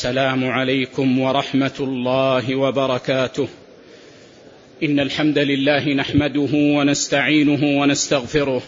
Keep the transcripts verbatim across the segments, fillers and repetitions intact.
السلام عليكم ورحمة الله وبركاته. إن الحمد لله نحمده ونستعينه ونستغفره،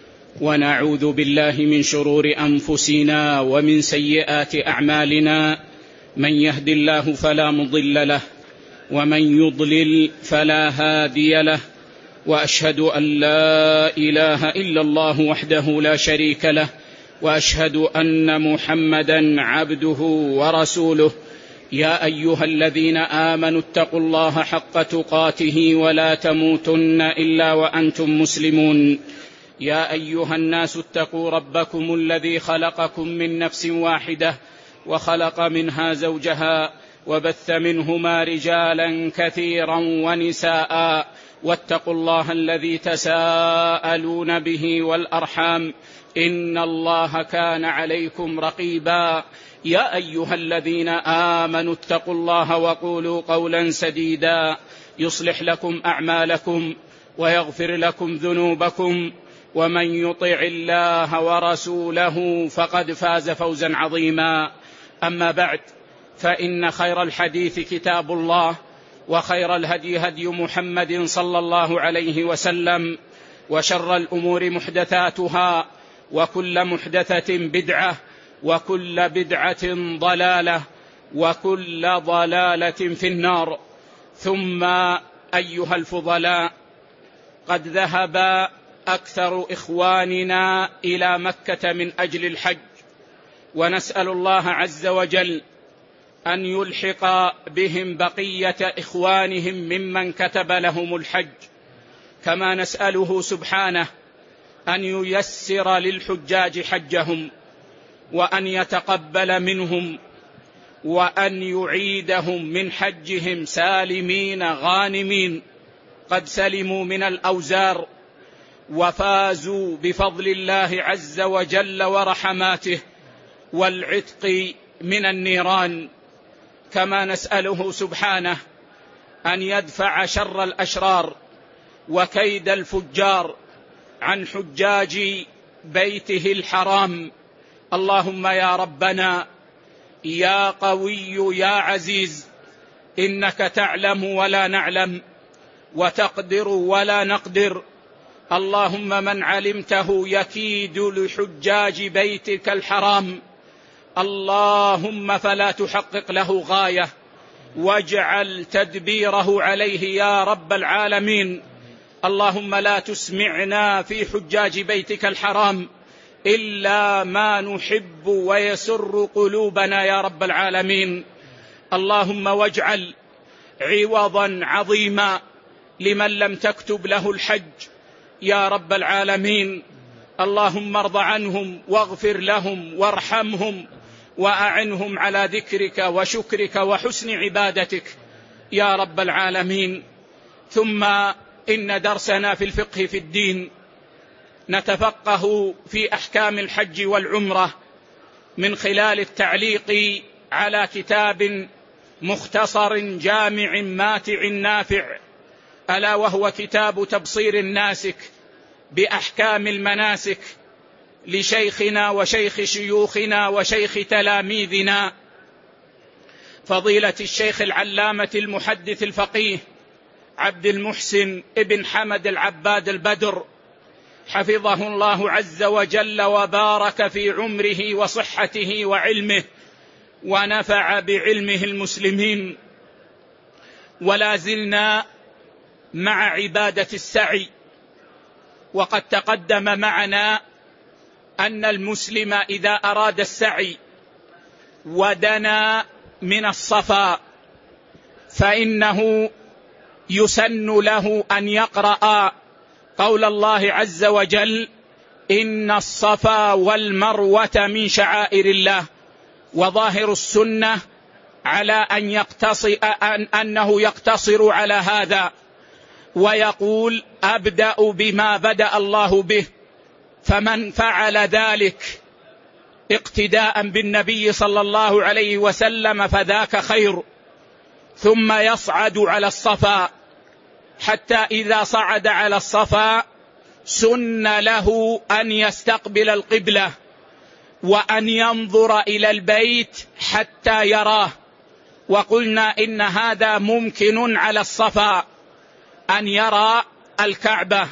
ونعوذ بالله من شرور أنفسنا ومن سيئات أعمالنا. من يهد الله فلا مضل له، ومن يضلل فلا هادي له، وأشهد أن لا إله إلا الله وحده لا شريك له، وأشهد أن محمدًا عبده ورسوله. يا أيها الذين آمنوا اتقوا الله حق تقاته ولا تموتن إلا وأنتم مسلمون. يا أيها الناس اتقوا ربكم الذي خلقكم من نفس واحدة، وخلق منها زوجها، وبث منهما رجالا كثيرا ونساء، واتقوا الله الذي تساءلون به والأرحام، إن الله كان عليكم رقيبا. يا أيها الذين آمنوا اتقوا الله وقولوا قولا سديدا يصلح لكم أعمالكم ويغفر لكم ذنوبكم، ومن يطع الله ورسوله فقد فاز فوزا عظيما. أما بعد، فإن خير الحديث كتاب الله، وخير الهدي هدي محمد صلى الله عليه وسلم، وشر الأمور محدثاتها، وكل محدثة بدعة، وكل بدعة ضلالة، وكل ضلالة في النار. ثم أيها الفضلاء، قد ذهب أكثر إخواننا إلى مكة من أجل الحج، ونسأل الله عز وجل أن يلحق بهم بقية إخوانهم ممن كتب لهم الحج، كما نسأله سبحانه أن ييسر للحجاج حجهم، وأن يتقبل منهم، وأن يعيدهم من حجهم سالمين غانمين، قد سلموا من الأوزار وفازوا بفضل الله عز وجل ورحماته والعتق من النيران. كما نسأله سبحانه أن يدفع شر الأشرار وكيد الفجار عن حجاج بيته الحرام. اللهم يا ربنا يا قوي يا عزيز، إنك تعلم ولا نعلم، وتقدر ولا نقدر. اللهم من علمته يكيد لحجاج بيتك الحرام، اللهم فلا تحقق له غاية، واجعل تدبيره عليه يا رب العالمين. اللهم لا تسمعنا في حجاج بيتك الحرام إلا ما نحب ويسر قلوبنا يا رب العالمين. اللهم واجعل عوضا عظيما لمن لم تكتب له الحج يا رب العالمين. اللهم ارض عنهم واغفر لهم وارحمهم، وأعنهم على ذكرك وشكرك وحسن عبادتك يا رب العالمين. ثم إن درسنا في الفقه في الدين نتفقه في أحكام الحج والعمرة من خلال التعليق على كتاب مختصر جامع ماتع نافع، ألا وهو كتاب تبصير الناسك بأحكام المناسك لشيخنا وشيخ شيوخنا وشيخ تلاميذنا فضيلة الشيخ العلامة المحدث الفقيه عبد المحسن ابن حمد العباد البدر، حفظه الله عز وجل وبارك في عمره وصحته وعلمه، ونفع بعلمه المسلمين. ولا زلنا مع عبادة السعي، وقد تقدم معنا أن المسلم إذا أراد السعي ودنا من الصفا فإنه يسن له أن يقرأ قول الله عز وجل: إن الصفا والمروة من شعائر الله. وظاهر السنة على أن يقتصر أن أنه يقتصر على هذا ويقول: أبدأ بما بدأ الله به. فمن فعل ذلك اقتداء بالنبي صلى الله عليه وسلم فذاك خير. ثم يصعد على الصفا، حتى إذا صعد على الصفا سن له أن يستقبل القبلة وأن ينظر إلى البيت حتى يراه. وقلنا إن هذا ممكن على الصفا أن يرى الكعبة،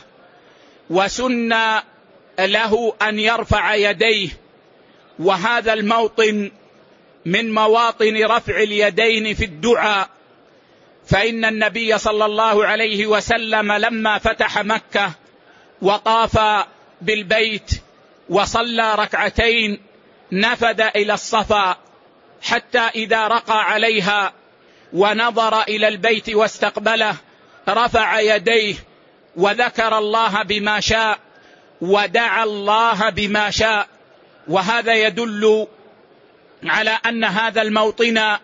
وسن له أن يرفع يديه، وهذا الموطن من مواطن رفع اليدين في الدعاء. فإن النبي صلى الله عليه وسلم لما فتح مكة وطاف بالبيت وصلى ركعتين نفد إلى الصفا، حتى إذا رقى عليها ونظر إلى البيت واستقبله رفع يديه وذكر الله بما شاء ودعا الله بما شاء. وهذا يدل على أن هذا الموطن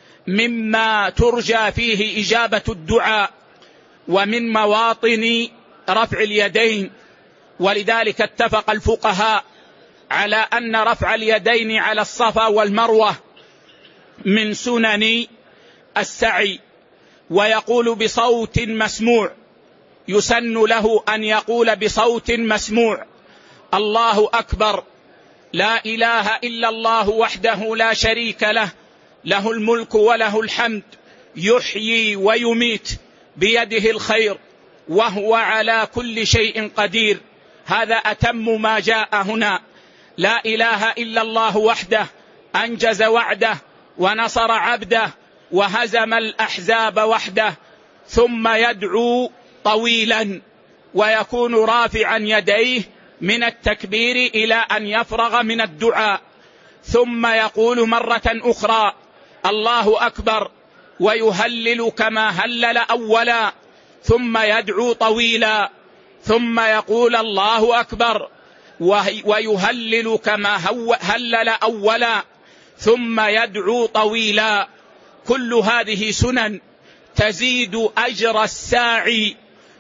مما ترجى فيه إجابة الدعاء ومن مواطن رفع اليدين. ولذلك اتفق الفقهاء على أن رفع اليدين على الصفا والمروة من سنن السعي. ويقول بصوت مسموع، يسن له أن يقول بصوت مسموع: الله أكبر، لا إله إلا الله وحده لا شريك له، له الملك وله الحمد، يحيي ويميت، بيده الخير، وهو على كل شيء قدير. هذا أتم ما جاء هنا. لا إله إلا الله وحده أنجز وعده ونصر عبده وهزم الأحزاب وحده. ثم يدعو طويلا ويكون رافعا يديه من التكبير إلى أن يفرغ من الدعاء، ثم يقول مرة أخرى: الله أكبر، ويهلل كما هلل أولا، ثم يدعو طويلا، ثم يقول الله أكبر ويهلل كما هلل أولا، ثم يدعو طويلا. كل هذه سنن تزيد أجر الساعي.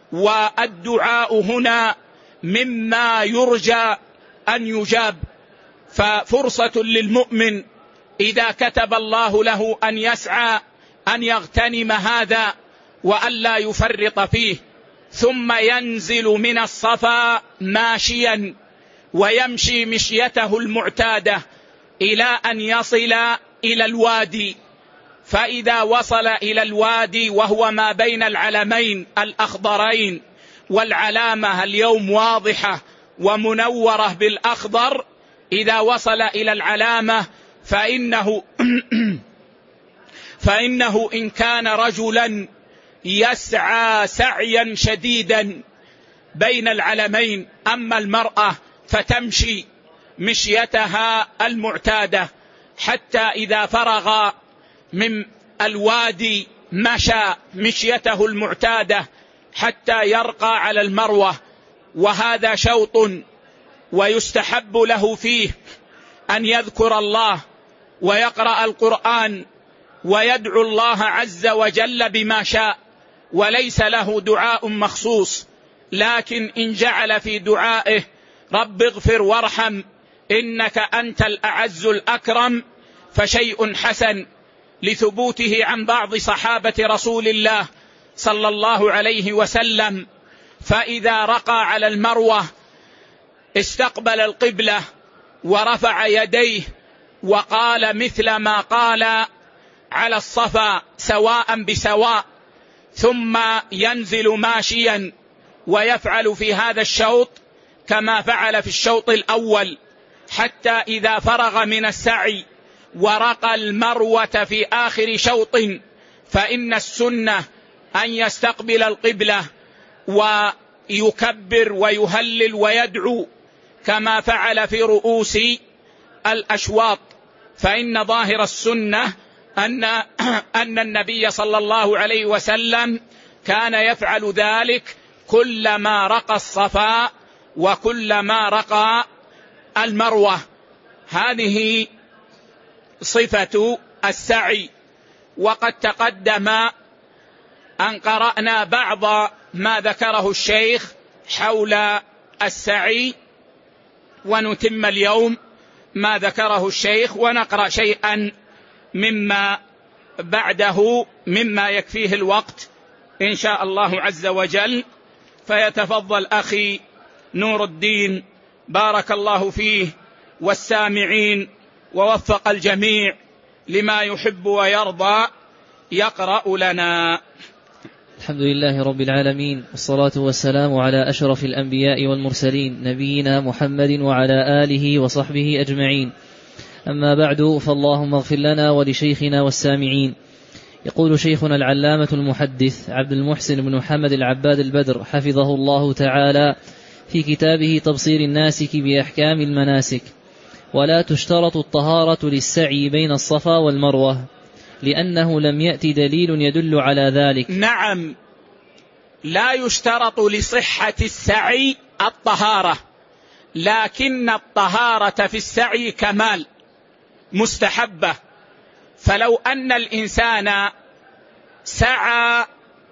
والدعاء هنا مما يرجى أن يجاب، ففرصة للمؤمن إذا كتب الله له أن يسعى أن يغتنم هذا وأن لا يفرط فيه. ثم ينزل من الصفا ماشيا ويمشي مشيته المعتادة إلى أن يصل إلى الوادي. فإذا وصل إلى الوادي وهو ما بين العلمين الأخضرين، والعلامة اليوم واضحة ومنورة بالأخضر، إذا وصل إلى العلامة فإنه فإنه إن كان رجلا يسعى سعيا شديدا بين العلمين، أما المرأة فتمشي مشيتها المعتادة حتى إذا فرغ من الوادي مشى مشيته المعتادة حتى يرقى على المروة. وهذا شوط ويستحب له فيه أن يذكر الله ويقرأ القرآن ويدعو الله عز وجل بما شاء، وليس له دعاء مخصوص، لكن إن جعل في دعائه رب اغفر وارحم إنك أنت الأعز الأكرم فشيء حسن، لثبوته عن بعض صحابة رسول الله صلى الله عليه وسلم. فإذا رقى على المروة استقبل القبلة ورفع يديه وقال مثل ما قال على الصفا سواء بسواء، ثم ينزل ماشيا ويفعل في هذا الشوط كما فعل في الشوط الأول، حتى إذا فرغ من السعي ورقى المروة في آخر شوط، فإن السنة أن يستقبل القبلة ويكبر ويهلل ويدعو كما فعل في رؤوس الأشواط. فإن ظاهر السنة أن أن النبي صلى الله عليه وسلم كان يفعل ذلك كلما رقى الصفا وكلما رقى المروة. هذه صفة السعي. وقد تقدم أن قرأنا بعض ما ذكره الشيخ حول السعي، ونتم اليوم ما ذكره الشيخ ونقرأ شيئا مما بعده مما يكفيه الوقت إن شاء الله عز وجل. فيتفضل أخي نور الدين بارك الله فيه والسامعين ووفق الجميع لما يحب ويرضى يقرأ لنا. الحمد لله رب العالمين، والصلاة والسلام على أشرف الأنبياء والمرسلين، نبينا محمد وعلى آله وصحبه أجمعين. أما بعد، فاللهم اغفر لنا ولشيخنا والسامعين. يقول شيخنا العلامة المحدث عبد المحسن بن محمد العباد البدر حفظه الله تعالى في كتابه تبصير الناسك بأحكام المناسك: ولا تشترط الطهارة للسعي بين الصفا والمروة، لأنه لم يأتي دليل يدل على ذلك. نعم، لا يشترط لصحة السعي الطهارة، لكن الطهارة في السعي كمال مستحبة. فلو أن الإنسان سعى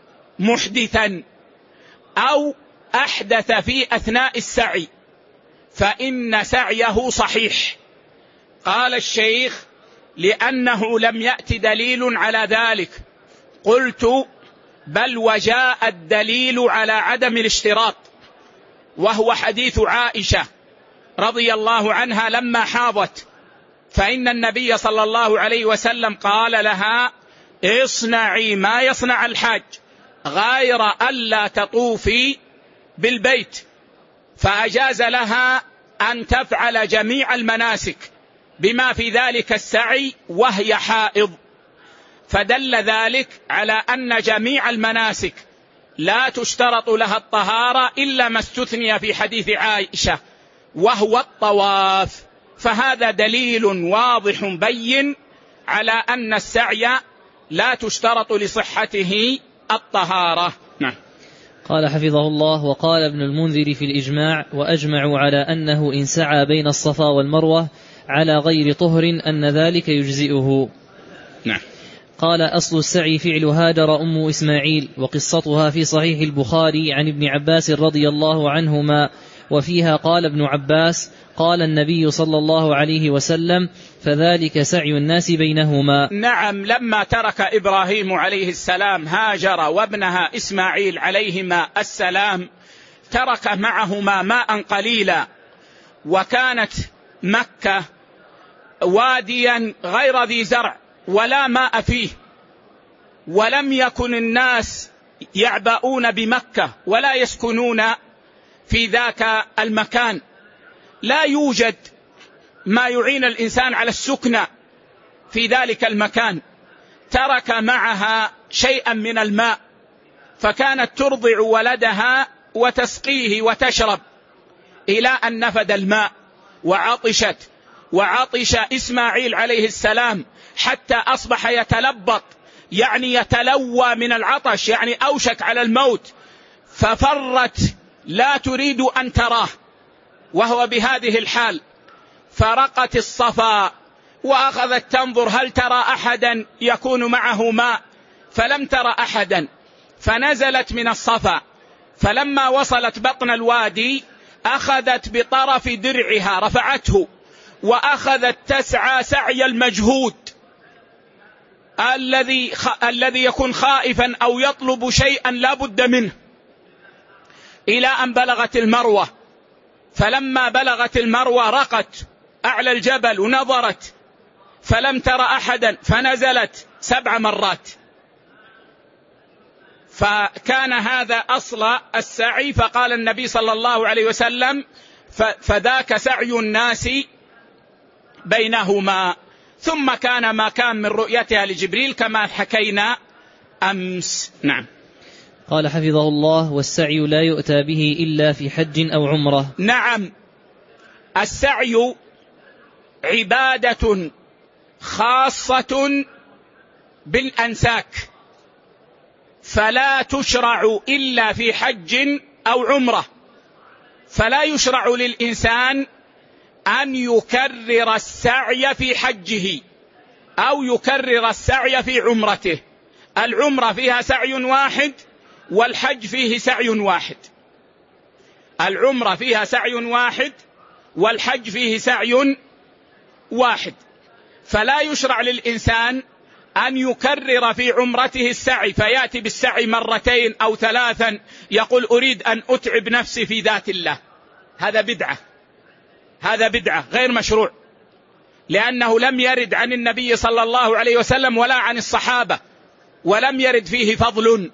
محدثا أو أحدث في أثناء السعي فإن سعيه صحيح. قال الشيخ: لأنه لم يأت دليل على ذلك. قلت: بل وجاء الدليل على عدم الاشتراط، وهو حديث عائشة رضي الله عنها لما حاضت، فإن النبي صلى الله عليه وسلم قال لها: اصنعي ما يصنع الحاج غير ألا تطوفي بالبيت، فأجاز لها أن تفعل جميع المناسك بما في ذلك السعي وهي حائض. فدل ذلك على أن جميع المناسك لا تشترط لها الطهارة إلا ما استثني في حديث عائشة وهو الطواف. فهذا دليل واضح بين على أن السعي لا تشترط لصحته الطهارة. نعم. قال حفظه الله: وقال ابن المنذر في الإجماع: وأجمعوا على أنه إن سعى بين الصفا والمروة على غير طهر أن ذلك يجزئه. نعم. قال: أصل السعي فعل هاجر أم إسماعيل، وقصتها في صحيح البخاري عن ابن عباس رضي الله عنهما، وفيها قال ابن عباس: قال النبي صلى الله عليه وسلم: فذلك سعي الناس بينهما. نعم، لما ترك إبراهيم عليه السلام هاجر وابنها إسماعيل عليهما السلام ترك معهما ماء قليلا، وكانت مكة واديا غير ذي زرع ولا ماء فيه، ولم يكن الناس يعبؤون بمكة ولا يسكنون في ذاك المكان، لا يوجد ما يعين الإنسان على السكنى في ذلك المكان. ترك معها شيئا من الماء، فكانت ترضع ولدها وتسقيه وتشرب إلى أن نفد الماء وعطشت، وعطش إسماعيل عليه السلام حتى أصبح يتلبط، يعني يتلوى من العطش، يعني أوشك على الموت، ففرت لا تريد أن تراه وهو بهذه الحال، فرقت الصفا وأخذت تنظر هل ترى أحدا يكون معه ماء، فلم ترى أحدا، فنزلت من الصفا، فلما وصلت بطن الوادي أخذت بطرف درعها رفعته وأخذت تسعى سعي المجهود الذي خ... الذي يكون خائفا أو يطلب شيئا لا بد منه، إلى أن بلغت المروة. فلما بلغت المروة رقت أعلى الجبل ونظرت فلم تر أحدا، فنزلت سبع مرات. فكان هذا أصل السعي، فقال النبي صلى الله عليه وسلم: فذاك سعي الناس بينهما. ثم كان ما كان من رؤيتها لجبريل كما حكينا أمس. نعم. قال حفظه الله: والسعي لا يؤتى به إلا في حج أو عمرة. نعم، السعي عبادة خاصة بالأنساك، فلا تشرع إلا في حج أو عمرة، فلا يشرع للإنسان أن يكرر السعي في حجه أو يكرر السعي في عمرته. العمرة فيها سعي واحد والحج فيه سعي واحد، العمرة فيها سعي واحد والحج فيه سعي واحد، فلا يشرع للإنسان أن يكرر في عمرته السعي فيأتي بالسعي مرتين أو ثلاثا يقول أريد أن أتعب نفسي في ذات الله. هذا بدعة، هذا بدعة غير مشروع. لأنه لم يرد عن النبي صلى الله عليه وسلم ولا عن الصحابة، ولم يرد فيه فضل.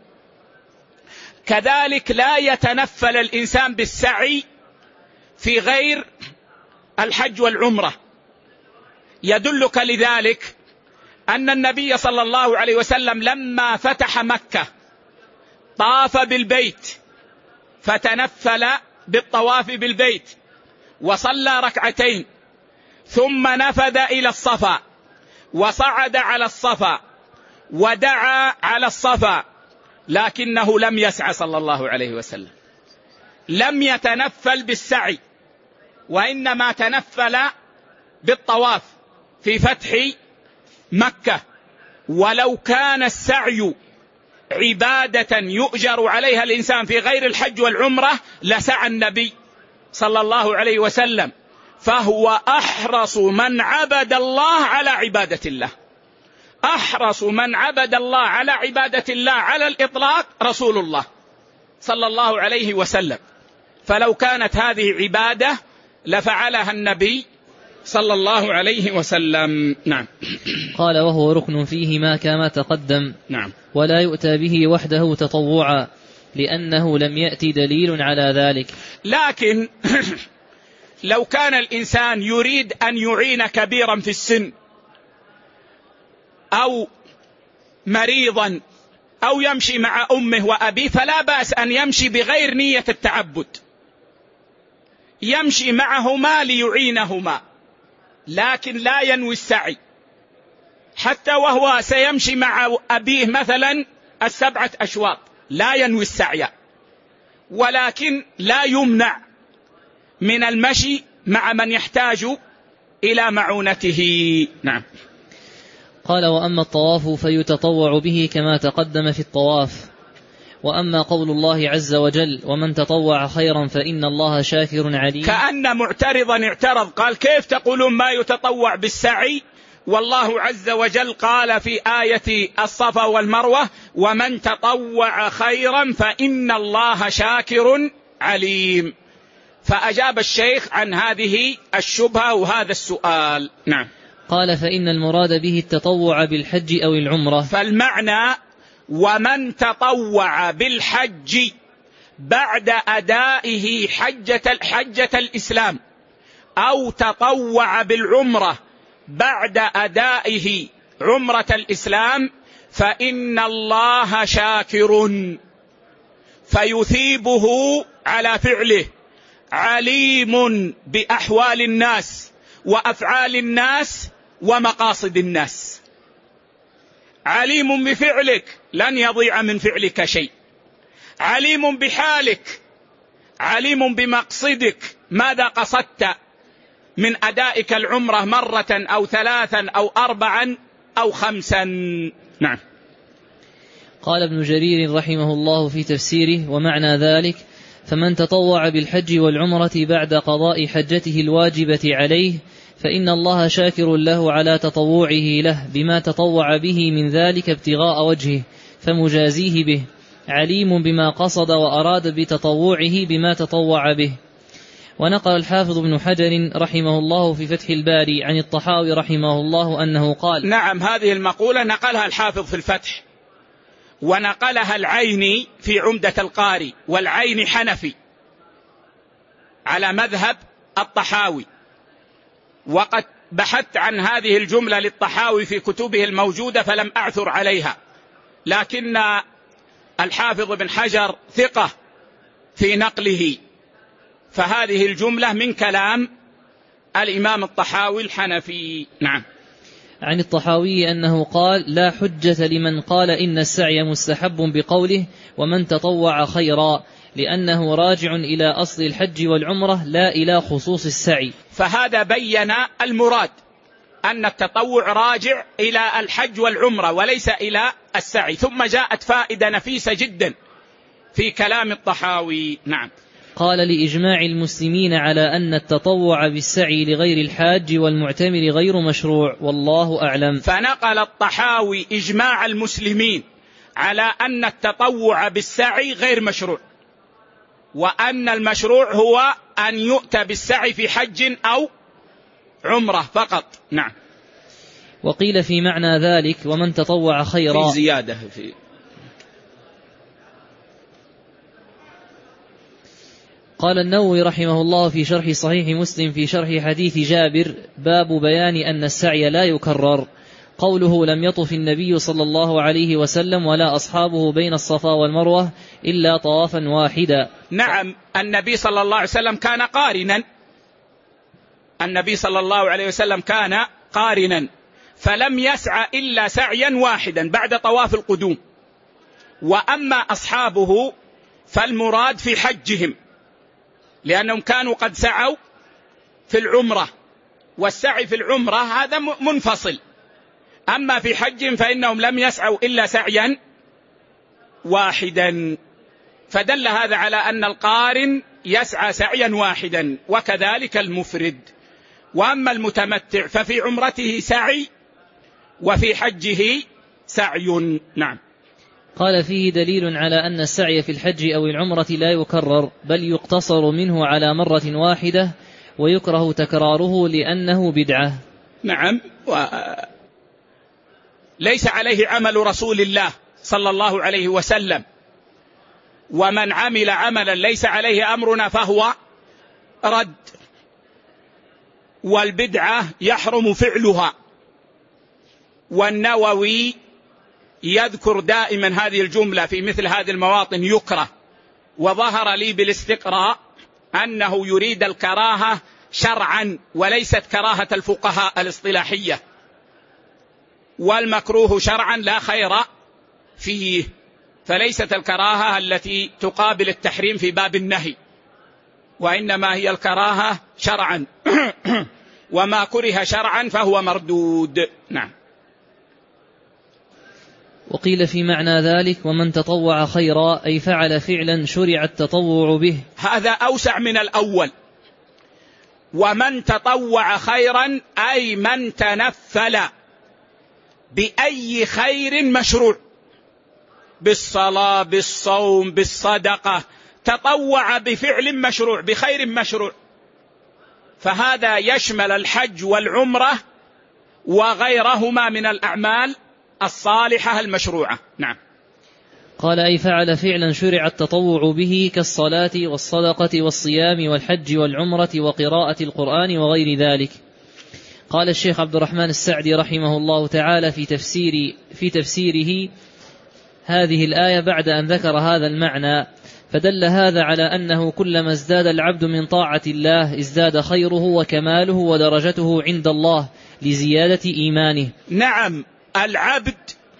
كذلك لا يتنفل الإنسان بالسعي في غير الحج والعمرة. يدلك لذلك أن النبي صلى الله عليه وسلم لما فتح مكة طاف بالبيت فتنفل بالطواف بالبيت وصلى ركعتين، ثم نفذ إلى الصفا وصعد على الصفا ودعا على الصفا، لكنه لم يسعى صلى الله عليه وسلم، لم يتنفل بالسعي، وإنما تنفل بالطواف في فتح مكة. ولو كان السعي عبادة يؤجر عليها الإنسان في غير الحج والعمرة لسعى النبي صلى الله عليه وسلم، فهو أحرص من عبد الله على عبادة الله، أحرص من عبد الله على عبادة الله على الإطلاق رسول الله صلى الله عليه وسلم. فلو كانت هذه عبادة لفعلها النبي صلى الله عليه وسلم. نعم. قال وهو ركن فيهما كما تقدم. نعم. ولا يؤتى به وحده تطوعا لأنه لم يأتي دليل على ذلك. لكن لو كان الإنسان يريد أن يعين كبيرا في السن أو مريضا أو يمشي مع أمه وأبيه فلا بأس أن يمشي بغير نية التعبد، يمشي معهما ليعينهما، لكن لا ينوي السعي. حتى وهو سيمشي مع أبيه مثلا السبعة أشواط لا ينوي السعي، ولكن لا يمنع من المشي مع من يحتاج إلى معونته. نعم. قال وأما الطواف فيتطوع به كما تقدم في الطواف. وأما قول الله عز وجل ومن تطوع خيرا فإن الله شاكر عليم، كأن معترضا اعترض قال كيف تقولون ما يتطوع بالسعي والله عز وجل قال في آية الصفا والمروة ومن تطوع خيرا فإن الله شاكر عليم. فأجاب الشيخ عن هذه الشبهة وهذا السؤال. نعم. قال فإن المراد به التطوع بالحج أو العمرة. فالمعنى ومن تطوع بالحج بعد أدائه حجة, حجة الإسلام أو تطوع بالعمرة بعد أدائه عمرة الإسلام فإن الله شاكر فيثيبه على فعله، عليم بأحوال الناس وأفعال الناس ومقاصد الناس، عليم بفعلك لن يضيع من فعلك شيء، عليم بحالك، عليم بمقصدك ماذا قصدت من أدائك العمرة مرة أو ثلاثا أو أربعا أو خمسا. نعم. قال ابن جرير رحمه الله في تفسيره ومعنى ذلك فمن تطوع بالحج والعمرة بعد قضاء حجته الواجبة عليه فإن الله شاكر له على تطوعه له بما تطوع به من ذلك ابتغاء وجهه فمجازيه به، عليم بما قصد وأراد بتطوعه بما تطوع به. ونقل الحافظ ابن حجر رحمه الله في فتح الباري عن الطحاوي رحمه الله أنه قال. نعم، هذه المقولة نقلها الحافظ في الفتح، ونقلها العيني في عمدة القاري، والعيني حنفي على مذهب الطحاوي، وقد بحثت عن هذه الجملة للطحاوي في كتبه الموجودة فلم أعثر عليها، لكن الحافظ بن حجر ثقة في نقله، فهذه الجملة من كلام الإمام الطحاوي الحنفي. نعم. عن الطحاوي أنه قال لا حجة لمن قال إن السعي مستحب بقوله ومن تطوع خيرا، لأنه راجع إلى أصل الحج والعمرة لا إلى خصوص السعي. فهذا بين المراد أن التطوع راجع إلى الحج والعمرة وليس إلى السعي. ثم جاءت فائدة نفيسة جدا في كلام الطحاوي. نعم. قال لإجماع المسلمين على أن التطوع بالسعي لغير الحاج والمعتمر غير مشروع والله أعلم. فنقل الطحاوي إجماع المسلمين على أن التطوع بالسعي غير مشروع، وأن المشروع هو أن يؤتى بالسعي في حج أو عمرة فقط. نعم. وقيل في معنى ذلك ومن تطوع خيرا، في زيادة في قال النووي رحمه الله في شرح صحيح مسلم في شرح حديث جابر: باب بيان أن السعي لا يكرر. قوله: لم يطف النبي صلى الله عليه وسلم ولا أصحابه بين الصفا والمروة إلا طوافا واحدا. نعم، النبي صلى الله عليه وسلم كان قارنا، النبي صلى الله عليه وسلم كان قارنا فلم يسعى إلا سعيا واحدا بعد طواف القدوم. وأما أصحابه فالمراد في حجهم، لأنهم كانوا قد سعوا في العمرة، والسعي في العمرة هذا منفصل. أما في حج فإنهم لم يسعوا إلا سعيا واحدا، فدل هذا على أن القارن يسعى سعيا واحدا، وكذلك المفرد. وأما المتمتع ففي عمرته سعي وفي حجه سعي. نعم. قال: فيه دليل على أن السعي في الحج أو العمرة لا يكرر، بل يقتصر منه على مرة واحدة، ويكره تكراره لأنه بدعة. نعم، ليس عليه عمل رسول الله صلى الله عليه وسلم، ومن عمل عملا ليس عليه أمرنا فهو رد، والبدعة يحرم فعلها. والنووي يذكر دائما هذه الجملة في مثل هذه المواطن: يكره. وظهر لي بالاستقراء أنه يريد الكراهة شرعا وليست كراهة الفقهاء الاصطلاحية، والمكروه شرعا لا خير فيه، فليست الكراهة التي تقابل التحريم في باب النهي، وإنما هي الكراهة شرعا وما كره شرعا فهو مردود. نعم. وقيل في معنى ذلك ومن تطوع خيرا، أي فعل فعلا شرع التطوع به. هذا أوسع من الأول. ومن تطوع خيرا أي من تنفل بأي خير مشروع، بالصلاة، بالصوم، بالصدقة، تطوع بفعل مشروع، بخير مشروع، فهذا يشمل الحج والعمرة وغيرهما من الأعمال الصالحة المشروعة. نعم. قال: أي فعل فعلا شرع التطوع به كالصلاة والصدقة والصيام والحج والعمرة وقراءة القرآن وغير ذلك. قال الشيخ عبد الرحمن السعدي رحمه الله تعالى في تفسير في تفسيره هذه الآية بعد أن ذكر هذا المعنى: فدل هذا على أنه كلما ازداد العبد من طاعة الله ازداد خيره وكماله ودرجته عند الله لزيادة إيمانه. نعم، العبد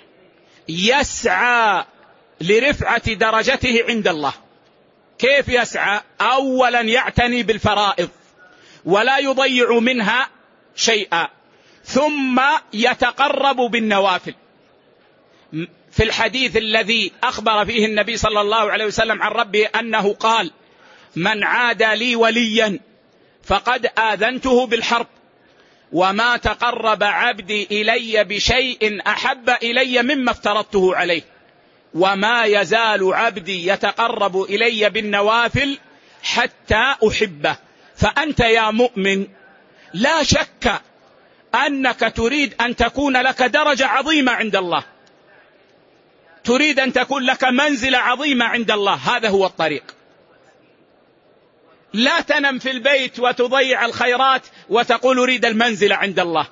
يسعى لرفعة درجته عند الله. كيف يسعى؟ أولا يعتني بالفرائض ولا يضيع منها شيئا، ثم يتقرب بالنوافل. في الحديث الذي أخبر فيه النبي صلى الله عليه وسلم عن ربه أنه قال: من عادى لي وليا فقد آذنته بالحرب، وما تقرب عبدي إلي بشيء أحب إلي مما افترضته عليه، وما يزال عبدي يتقرب إلي بالنوافل حتى أحبه. فأنت يا مؤمن لا شك أنك تريد أن تكون لك درجة عظيمة عند الله، تريد أن تكون لك منزلة عظيمة عند الله، هذا هو الطريق. لا تنم في البيت وتضيع الخيرات وتقول أريد المنزلة عند الله.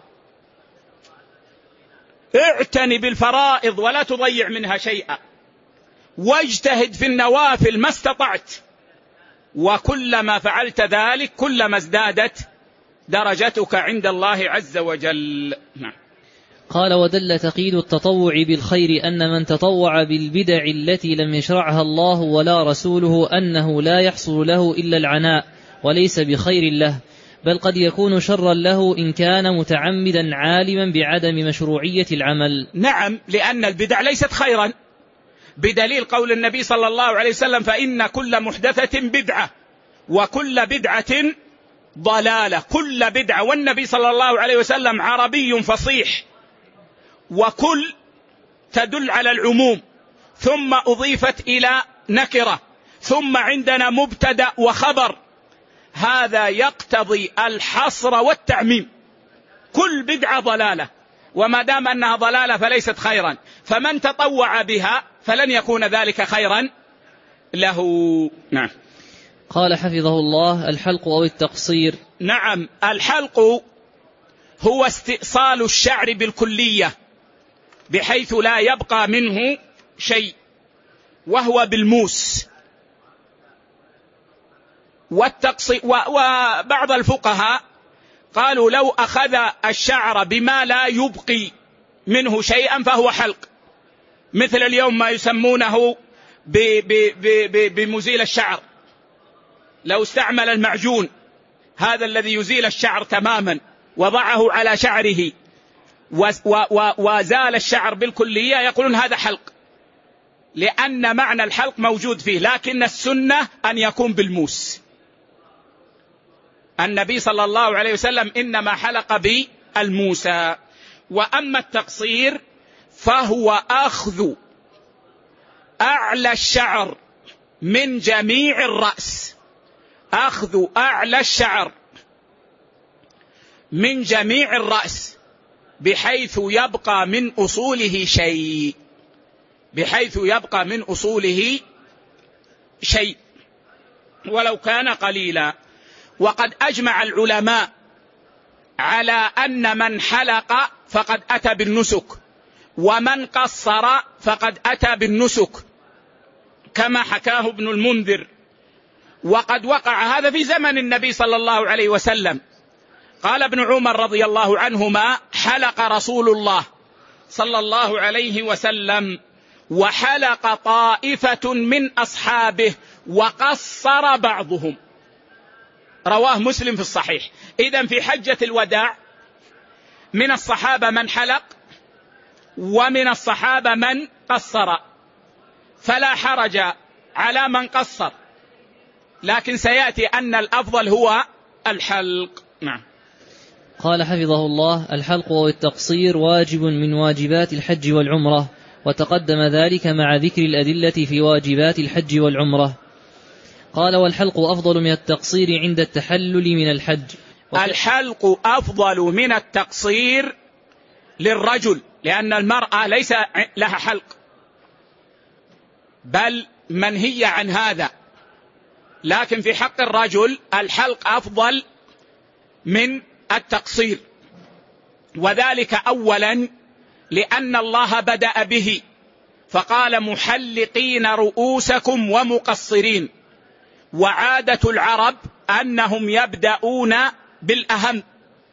اعتني بالفرائض ولا تضيع منها شيئا، واجتهد في النوافل ما استطعت، وكلما فعلت ذلك كلما ازدادت درجتك عند الله عز وجل. نعم. قال: ودل تقييد التطوع بالخير أن من تطوع بالبدع التي لم يشرعها الله ولا رسوله أنه لا يحصل له إلا العناء وليس بخير له، بل قد يكون شرا له إن كان متعمدا عالما بعدم مشروعية العمل. نعم، لأن البدع ليست خيرا، بدليل قول النبي صلى الله عليه وسلم: فإن كل محدثة بدعة وكل بدعة ضلالة. كل بدعة، والنبي صلى الله عليه وسلم عربي فصيح، وكل تدل على العموم، ثم أضيفت إلى نكرة، ثم عندنا مبتدأ وخبر، هذا يقتضي الحصر والتعميم. كل بدعة ضلالة، وما دام أنها ضلالة فليست خيرا، فمن تطوع بها فلن يكون ذلك خيرا له. نعم. قال حفظه الله: الحلق أو التقصير. نعم، الحلق هو استئصال الشعر بالكلية بحيث لا يبقى منه شيء، وهو بالموس. والتقصير وبعض الفقهاء قالوا لو أخذ الشعر بما لا يبقي منه شيئا فهو حلق، مثل اليوم ما يسمونه بمزيل الشعر، لو استعمل المعجون هذا الذي يزيل الشعر تماما وضعه على شعره وزال الشعر بالكلية يقولون هذا حلق، لأن معنى الحلق موجود فيه، لكن السنة أن يكون بالموس. النبي صلى الله عليه وسلم إنما حلق بالموسى. وأما التقصير فهو أخذ أعلى الشعر من جميع الرأس، أخذ أعلى الشعر من جميع الرأس بحيث يبقى من أصوله شيء، بحيث يبقى من أصوله شيء ولو كان قليلا. وقد أجمع العلماء على أن من حلق فقد أتى بالنسك، ومن قصر فقد أتى بالنسك، كما حكاه ابن المنذر. وقد وقع هذا في زمن النبي صلى الله عليه وسلم. قال ابن عمر رضي الله عنهما: حلق رسول الله صلى الله عليه وسلم وحلق طائفة من أصحابه وقصر بعضهم. رواه مسلم في الصحيح. إذن في حجة الوداع من الصحابة من حلق ومن الصحابة من قصر، فلا حرج على من قصر، لكن سيأتي أن الأفضل هو الحلق. نعم. قال حفظه الله: الحلق والتقصير واجب من واجبات الحج والعمرة، وتقدم ذلك مع ذكر الأدلة في واجبات الحج والعمرة. قال: والحلق أفضل من التقصير عند التحلل من الحج. الحلق أفضل من التقصير للرجل، لأن المرأة ليس لها حلق، بل منهي عن هذا، لكن في حق الرجل الحلق أفضل من التقصير، وذلك أولا لأن الله بدأ به فقال: محلقين رؤوسكم ومقصرين. وعادة العرب أنهم يبدأون بالأهم،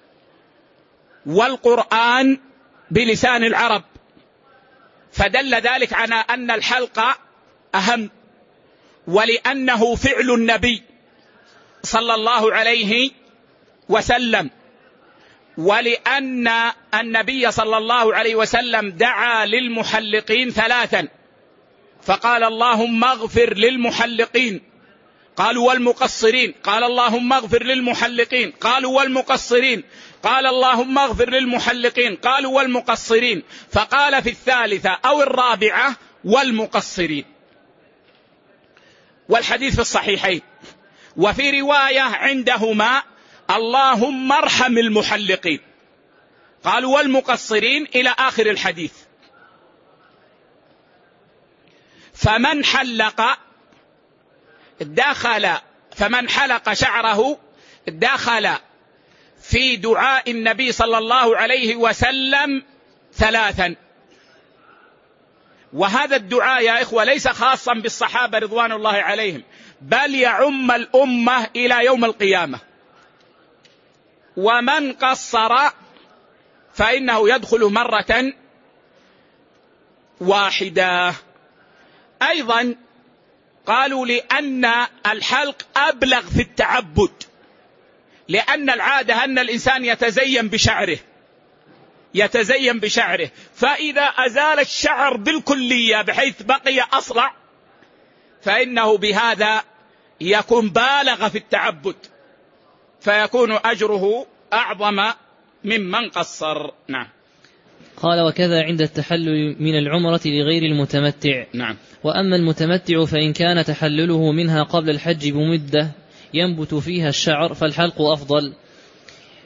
والقرآن بلسان العرب، فدل ذلك على أن الحلق أهم، ولأنه فعل النبي صلى الله عليه وسلم، ولأن النبي صلى الله عليه وسلم دعا للمحلقين ثلاثا فقال: اللهم اغفر للمحلقين. قالوا: والمقصرين؟ قال: اللهم اغفر للمحلقين. قالوا: والمقصرين؟ قال: اللهم اغفر للمحلقين. قالوا: والمقصرين؟ فقال في الثالثة أو الرابعة: والمقصرين. والحديث في الصحيحين. وفي رواية عندهما: اللهم ارحم المحلقين. قالوا: والمقصرين؟ إلى آخر الحديث. فمن حلق دخل فمن حلق شعره دخل في دعاء النبي صلى الله عليه وسلم ثلاثا. وهذا الدعاء يا إخوة ليس خاصا بالصحابة رضوان الله عليهم، بل يعم الأمة إلى يوم القيامة. ومن قصر فإنه يدخل مرة واحدة. أيضا قالوا لأن الحلق أبلغ في التعبد، لأن العادة أن الإنسان يتزين بشعره يتزين بشعره فإذا أزال الشعر بالكلية بحيث بقي أصلع فإنه بهذا يكون بالغ في التعبد، فيكون أجره أعظم ممن قصر. نعم. قال: وكذا عند التحلل من العمرة لغير المتمتع. نعم. وأما المتمتع فإن كان تحلله منها قبل الحج بمدة ينبت فيها الشعر فالحلق أفضل.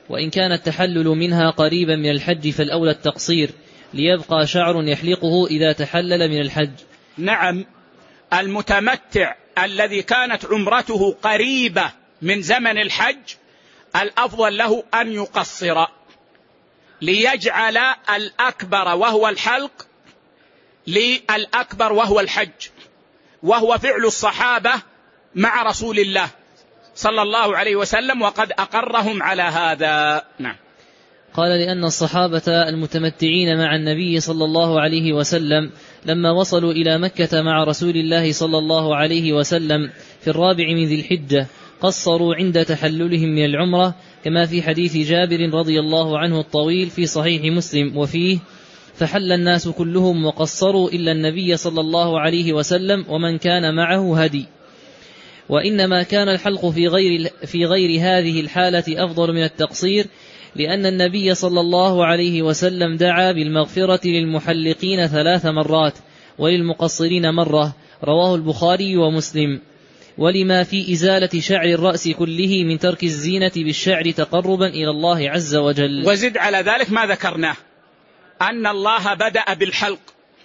وإن كان التحلل منها قريبا من الحج فالأولى التقصير ليبقى شعر يحلقه إذا تحلل من الحج. نعم، المتمتع الذي كانت عمرته قريبة من زمن الحج الأفضل له أن يقصر ليجعل الأكبر وهو الحلق للأكبر وهو الحج، وهو فعل الصحابة مع رسول الله صلى الله عليه وسلم وقد أقرهم على هذا. نعم. قال لأن الصحابة المتمتعين مع النبي صلى الله عليه وسلم لما وصلوا إلى مكة مع رسول الله صلى الله عليه وسلم في الرابع من ذي الحجة قصروا عند تحللهم من العمرة، كما في حديث جابر رضي الله عنه الطويل في صحيح مسلم وفيه: فحل الناس كلهم وقصروا إلا النبي صلى الله عليه وسلم ومن كان معه هدي. وإنما كان الحلق في غير, في غير هذه الحالة أفضل من التقصير، لأن النبي صلى الله عليه وسلم دعا بالمغفرة للمحلقين ثلاث مرات وللمقصرين مرة، رواه البخاري ومسلم. ولما في إزالة شعر الرأس كله من ترك الزينة بالشعر تقربا إلى الله عز وجل. وزد على ذلك ما ذكرناه أن الله بدأ بالحلق،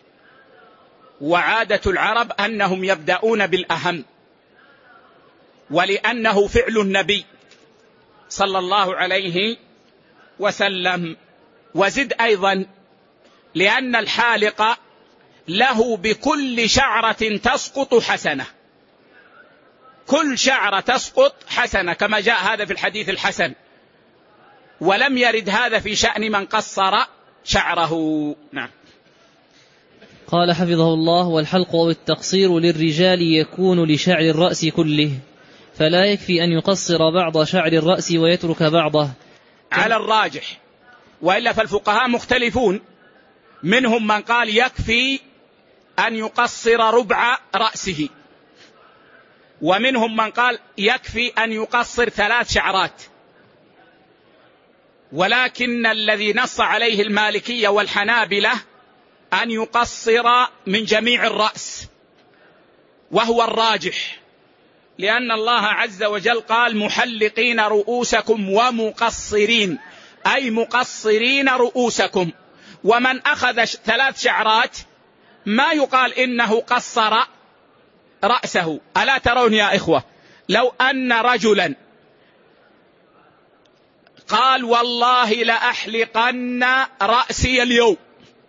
وعادة العرب أنهم يبدأون بالأهم، ولأنه فعل النبي صلى الله عليه وسلم. وزد أيضا لأن الحالق له بكل شعرة تسقط حسنة، كل شعرة تسقط حسنة كما جاء هذا في الحديث الحسن، ولم يرد هذا في شأن من قصر شعره. نعم. قال حفظه الله: والحلق والتقصير للرجال يكون لشعر الرأس كله، فلا يكفي أن يقصر بعض شعر الرأس ويترك بعضه على الراجح، وإلا فالفقهاء مختلفون، منهم من قال يكفي أن يقصر ربع رأسه، ومنهم من قال يكفي أن يقصر ثلاث شعرات، ولكن الذي نص عليه المالكية والحنابلة أن يقصر من جميع الرأس، وهو الراجح، لأن الله عز وجل قال: محلقين رؤوسكم ومقصرين، أي مقصرين رؤوسكم. ومن أخذ ثلاث شعرات ما يقال إنه قصر رأسه. ألا ترون يا إخوة لو أن رجلا قال: والله لأحلقن رأسي اليوم،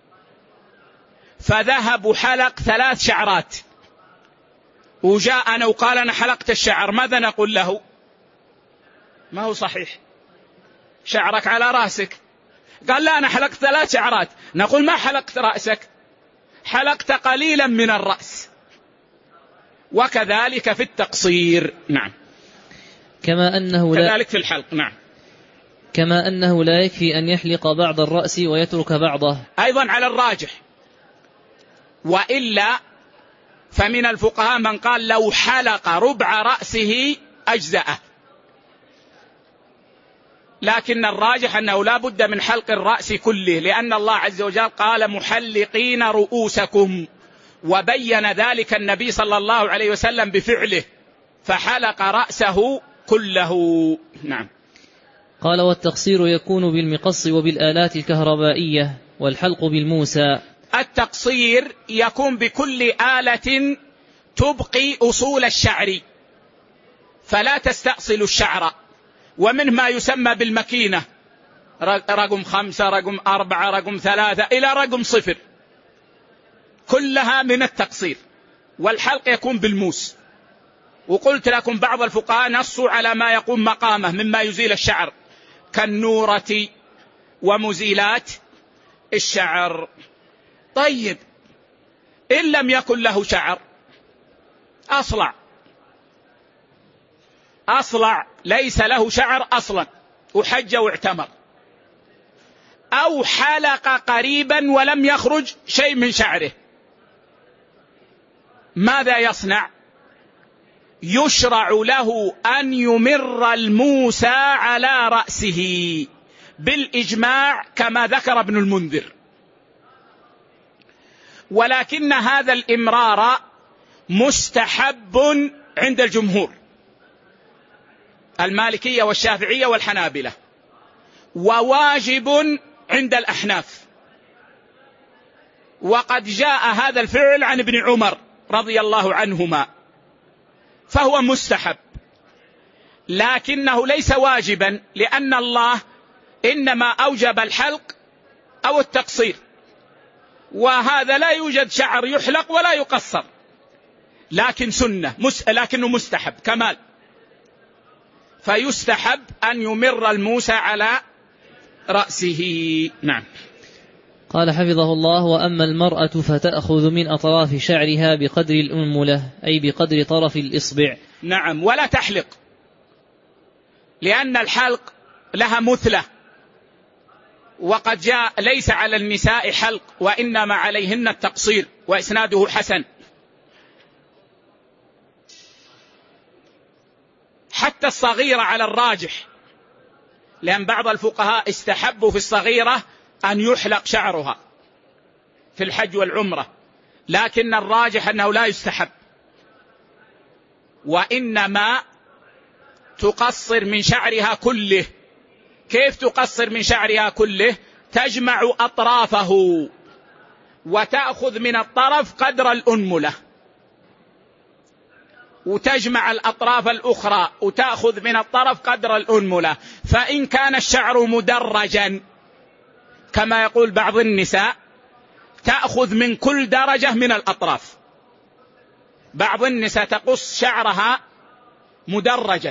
فذهب حلق ثلاث شعرات وجاءنا وقال: أنا حلقت الشعر، ماذا نقول له؟ ما هو صحيح، شعرك على رأسك. قال: لا أنا حلقت ثلاث شعرات، نقول: ما حلقت رأسك، حلقت قليلا من الرأس. وكذلك في التقصير. نعم. كما أنه لا كذلك في الحلق. نعم. كما أنه لا يكفي أن يحلق بعض الرأس ويترك بعضه، أيضا على الراجح، وإلا فمن الفقهاء من قال لو حلق ربع رأسه أجزأه، لكن الراجح أنه لا بد من حلق الرأس كله، لأن الله عز وجل قال: محلقين رؤوسكم، وبين ذلك النبي صلى الله عليه وسلم بفعله، فحلق رأسه كله. نعم. قال: والتقصير يكون بالمقص وبالآلات الكهربائية، والحلق بالموسى. التقصير يكون بكل آلة تبقي أصول الشعر فلا تستأصل الشعر، ومن ما يسمى بالمكينة، رقم خمسة، رقم أربعة، رقم ثلاثة، إلى رقم صفر، كلها من التقصير. والحلق يكون بالموس، وقلت لكم بعض الفقهاء نصوا على ما يقوم مقامه مما يزيل الشعر كالنورة ومزيلات الشعر. طيب، إن لم يكن له شعر، أصلع أصلع ليس له شعر أصلا وحج واعتمر، أو حلق قريبا ولم يخرج شيء من شعره، ماذا يصنع؟ يشرع له أن يمر الموسى على رأسه بالإجماع كما ذكر ابن المنذر، ولكن هذا الإمرار مستحب عند الجمهور المالكية والشافعية والحنابلة، وواجب عند الأحناف. وقد جاء هذا الفعل عن ابن عمر رضي الله عنهما، فهو مستحب، لكنه ليس واجبا، لأن الله إنما أوجب الحلق أو التقصير، وهذا لا يوجد شعر يحلق ولا يقصر، لكن سنة مس... لكنه مستحب كمال، فيستحب أن يمر الموسى على رأسه. نعم. قال حفظه الله: وأما المرأة فتأخذ من أطراف شعرها بقدر الأنملة، أي بقدر طرف الإصبع. نعم، ولا تحلق، لأن الحلق لها مثلة، وقد جاء ليس على النساء حلق وإنما عليهن التقصير، وإسناده حسن. حتى الصغيرة على الراجح، لأن بعض الفقهاء استحبوا في الصغيرة أن يحلق شعرها في الحج والعمرة، لكن الراجح أنه لا يستحب، وإنما تقصر من شعرها كله. كيف تقصر من شعرها كله؟ تجمع أطرافه وتأخذ من الطرف قدر الأنملة، وتجمع الأطراف الأخرى وتأخذ من الطرف قدر الأنملة. فإن كان الشعر مدرجا كما يقول بعض النساء، تأخذ من كل درجة من الأطراف. بعض النساء تقص شعرها مدرجا،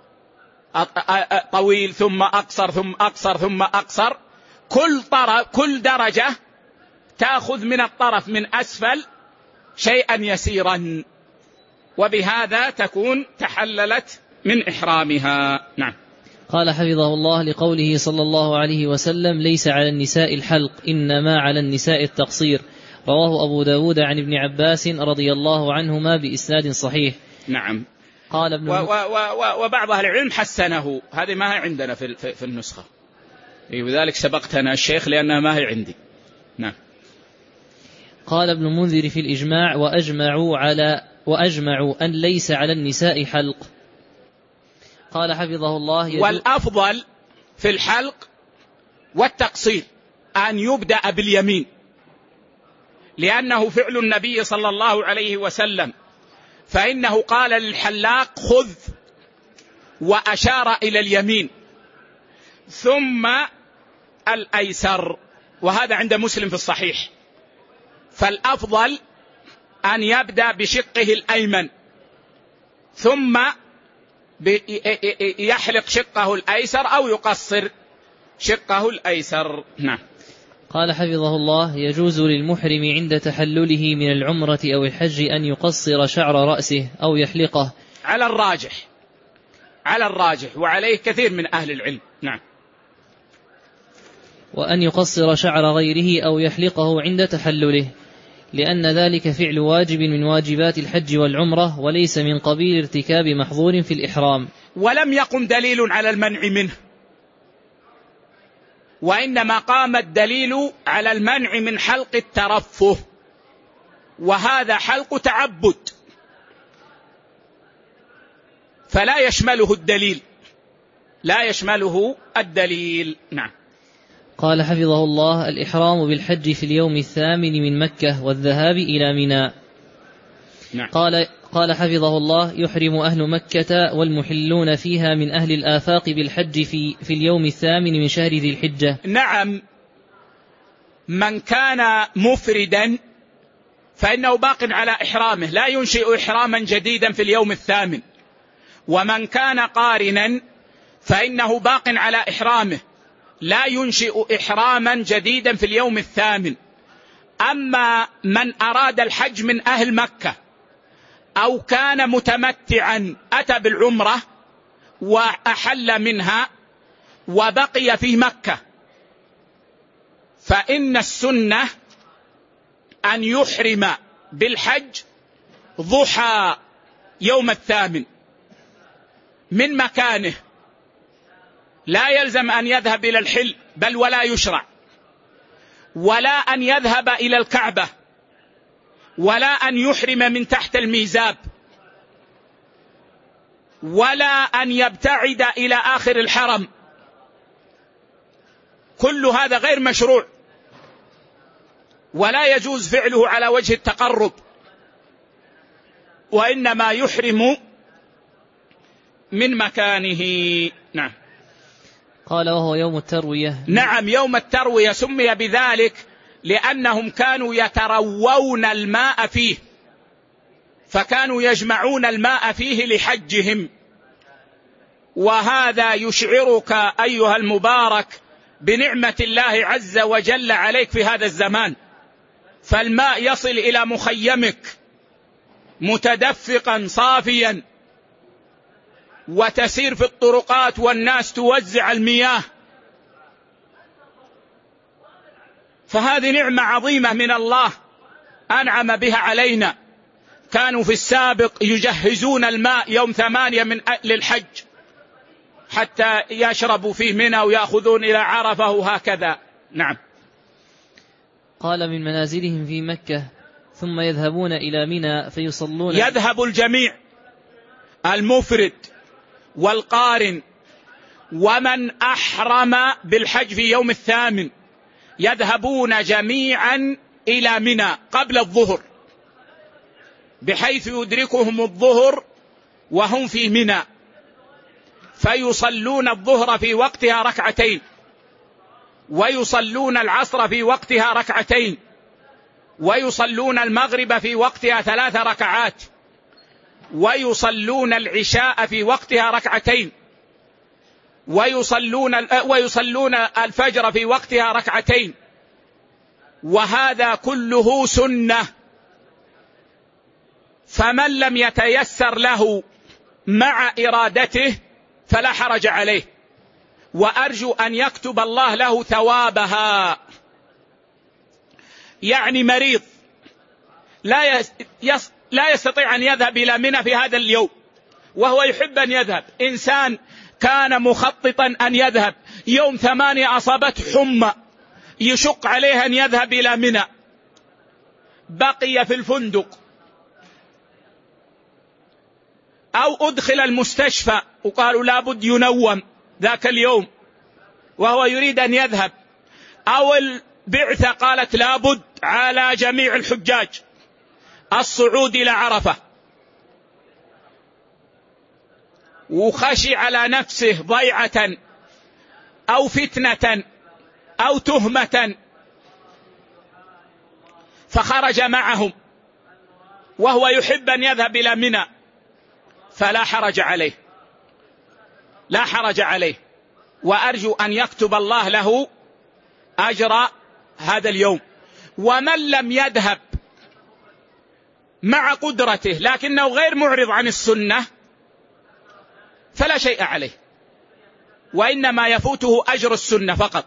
طويل ثم أقصر ثم أقصر ثم أقصر، كل طرف كل درجة تأخذ من الطرف من أسفل شيئا يسيرا، وبهذا تكون تحللت من إحرامها. نعم. قال حفظه الله: لقوله صلى الله عليه وسلم: ليس على النساء الحلق، إنما على النساء التقصير. رواه أبو داود عن ابن عباس رضي الله عنهما بإسناد صحيح. نعم. قال ابن و و و وبعض أهل العلم حسنه، هذه ما هي عندنا في, في, في النسخة، لذلك سبقتنا الشيخ لأنها ما هي عندي. نعم. قال ابن المنذر في الإجماع: وأجمعوا على وأجمعوا أن ليس على النساء حلق. قال حفظه الله: والأفضل في الحلق والتقصير أن يبدأ باليمين، لأنه فعل النبي صلى الله عليه وسلم، فإنه قال للحلاق: خذ، وأشار إلى اليمين، ثم الأيسر، وهذا عند مسلم في الصحيح. فالأفضل أن يبدأ بشقه الأيمن، ثم يحلق شقه الأيسر أو يقصر شقه الأيسر. نعم. قال حفظه الله: يجوز للمحرم عند تحلله من العمرة أو الحج أن يقصر شعر رأسه أو يحلقه، على الراجح على الراجح وعليه كثير من أهل العلم. نعم. وأن يقصر شعر غيره أو يحلقه عند تحلله، لأن ذلك فعل واجب من واجبات الحج والعمرة، وليس من قبيل ارتكاب محظور في الإحرام. ولم يقم دليل على المنع منه، وإنما قام الدليل على المنع من حلق الترفه، وهذا حلق تعبد فلا يشمله الدليل لا يشمله الدليل. نعم. قال حفظه الله: الإحرام بالحج في اليوم الثامن من مكة والذهاب إلى منى. نعم. قال قال حفظه الله: يحرم أهل مكة والمحلون فيها من أهل الآفاق بالحج في, في اليوم الثامن من شهر ذي الحجة. نعم. من كان مفردا فإنه باق على إحرامه، لا ينشئ إحراما جديدا في اليوم الثامن. ومن كان قارنا فإنه باق على إحرامه، لا ينشئ إحراما جديدا في اليوم الثامن. أما من أراد الحج من أهل مكة أو كان متمتعا أتى بالعمرة وأحل منها وبقي في مكة، فإن السنة أن يحرم بالحج ضحى يوم الثامن من مكانه، لا يلزم أن يذهب إلى الحل، بل ولا يشرع، ولا أن يذهب إلى الكعبة، ولا أن يحرم من تحت الميزاب، ولا أن يبتعد إلى آخر الحرم، كل هذا غير مشروع، ولا يجوز فعله على وجه التقرب، وإنما يحرم من مكانه. نعم. قال وهو يوم التروية. نعم، يوم التروية سمي بذلك لأنهم كانوا يتروون الماء فيه، فكانوا يجمعون الماء فيه لحجهم. وهذا يشعرك أيها المبارك بنعمة الله عز وجل عليك في هذا الزمان، فالماء يصل إلى مخيمك متدفقا صافيا، وتسير في الطرقات والناس توزع المياه، فهذه نعمة عظيمة من الله أنعم بها علينا. كانوا في السابق يجهزون الماء يوم ثمانية من للحج حتى يشربوا فيه منى ويأخذون إلى عرفة وهكذا. نعم. قال من منازلهم في مكة ثم يذهبون إلى منى فيصلون. يذهب الجميع، المفرد والقارن ومن أحرم بالحج في يوم الثامن يذهبون جميعا إلى منى قبل الظهر، بحيث يدركهم الظهر وهم في منى، فيصلون الظهر في وقتها ركعتين، ويصلون العصر في وقتها ركعتين، ويصلون المغرب في وقتها ثلاث ركعات، ويصلون العشاء في وقتها ركعتين، ويصلون ويصلون الفجر في وقتها ركعتين، وهذا كله سنة. فمن لم يتيسر له مع إرادته فلا حرج عليه، وأرجو أن يكتب الله له ثوابها. يعني مريض لا يس لا يستطيع أن يذهب إلى منى في هذا اليوم وهو يحب أن يذهب، إنسان كان مخططا أن يذهب يوم ثمانية أصابته حمى يشق عليه أن يذهب إلى منى، بقي في الفندق أو أدخل المستشفى وقالوا لابد ينوم ذاك اليوم وهو يريد أن يذهب، أو البعثة قالت لابد على جميع الحجاج الصعود إلى عرفة، وخشي على نفسه ضيعة أو فتنة أو تهمة فخرج معهم وهو يحب أن يذهب إلى منى، فلا حرج عليه، لا حرج عليه، وأرجو أن يكتب الله له أجر هذا اليوم. ومن لم يذهب مع قدرته لكنه غير معرض عن السنة فلا شيء عليه، وإنما يفوته أجر السنة فقط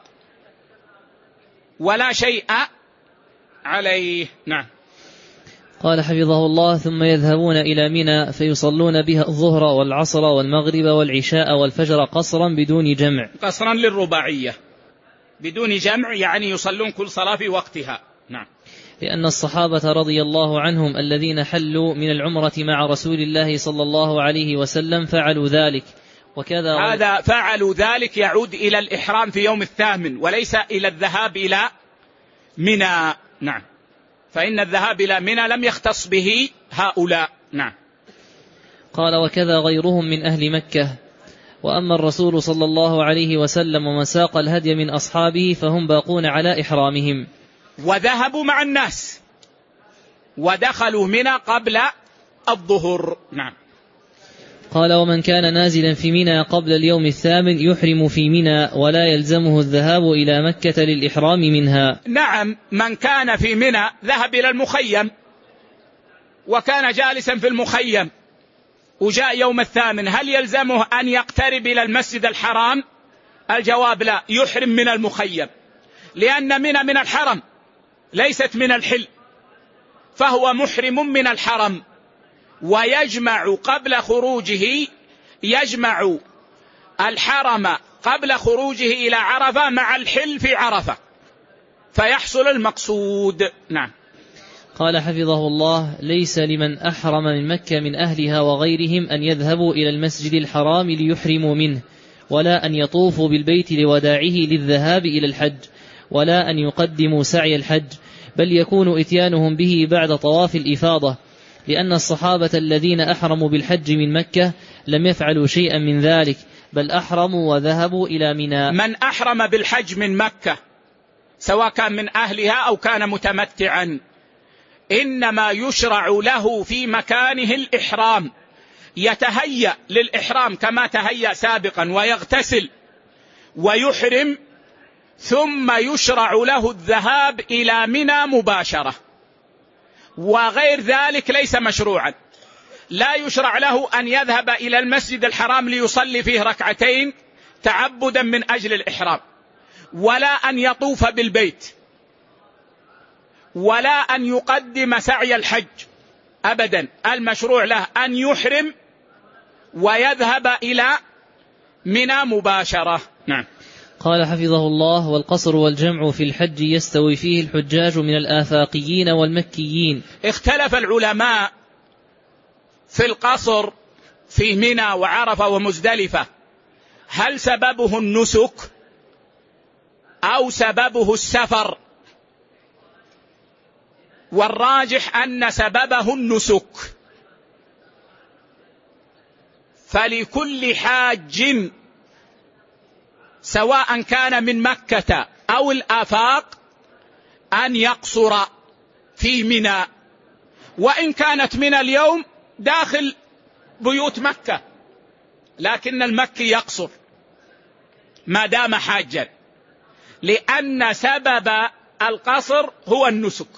ولا شيء عليه. نعم. قال حفظه الله ثم يذهبون إلى منى فيصلون بها الظهر والعصر والمغرب والعشاء والفجر قصرا بدون جمع. قصرا للرباعية بدون جمع، يعني يصلون كل صلاة في وقتها. نعم. لأن الصحابة رضي الله عنهم الذين حلوا من العمرة مع رسول الله صلى الله عليه وسلم فعلوا ذلك، وكذا هذا فعلوا ذلك يعود إلى الإحرام في يوم الثامن وليس إلى الذهاب إلى منى. نعم. فإن الذهاب إلى منى لم يختص به هؤلاء. نعم. قال وكذا غيرهم من أهل مكة. وأما الرسول صلى الله عليه وسلم ومن ساق الهدي من أصحابه فهم باقون على إحرامهم، وذهبوا مع الناس ودخلوا منى قبل الظهر. نعم. قال ومن كان نازلا في منى قبل اليوم الثامن يحرم في منى ولا يلزمه الذهاب إلى مكة للإحرام منها. نعم، من كان في منى ذهب إلى المخيم وكان جالسا في المخيم وجاء يوم الثامن، هل يلزمه أن يقترب إلى المسجد الحرام؟ الجواب لا، يحرم من المخيم، لأن منى من الحرم ليست من الحل، فهو محرم من الحرم، ويجمع قبل خروجه يجمع الحرم قبل خروجه إلى عرفة مع الحل في عرفة فيحصل المقصود. نعم. قال حفظه الله ليس لمن أحرم من مكة من أهلها وغيرهم أن يذهبوا إلى المسجد الحرام ليحرموا منه، ولا أن يطوفوا بالبيت لوداعه للذهاب إلى الحج، ولا أن يقدموا سعي الحج، بل يكون إتيانهم به بعد طواف الإفاضة، لأن الصحابة الذين أحرموا بالحج من مكة لم يفعلوا شيئا من ذلك، بل أحرموا وذهبوا إلى منى. من أحرم بالحج من مكة سواء كان من أهلها أو كان متمتعا إنما يشرع له في مكانه الإحرام، يتهيأ للإحرام كما تهيأ سابقا ويغتسل ويحرم، ثم يشرع له الذهاب إلى منى مباشرة، وغير ذلك ليس مشروعا. لا يشرع له أن يذهب إلى المسجد الحرام ليصلي فيه ركعتين تعبدا من أجل الإحرام، ولا أن يطوف بالبيت، ولا أن يقدم سعي الحج أبدا. المشروع له أن يحرم ويذهب إلى منى مباشرة. نعم. قال حفظه الله: والقصر والجمع في الحج يستوي فيه الحجاج من الآفاقيين والمكيين. اختلف العلماء في القصر في منى وعرفة ومزدلفة، هل سببه النسك أو سببه السفر؟ والراجح أن سببه النسك. فلكل حاج سواء كان من مكة أو الآفاق أن يقصر في منى، وإن كانت منى اليوم داخل بيوت مكة، لكن المكي يقصر ما دام حاجا، لأن سبب القصر هو النسك،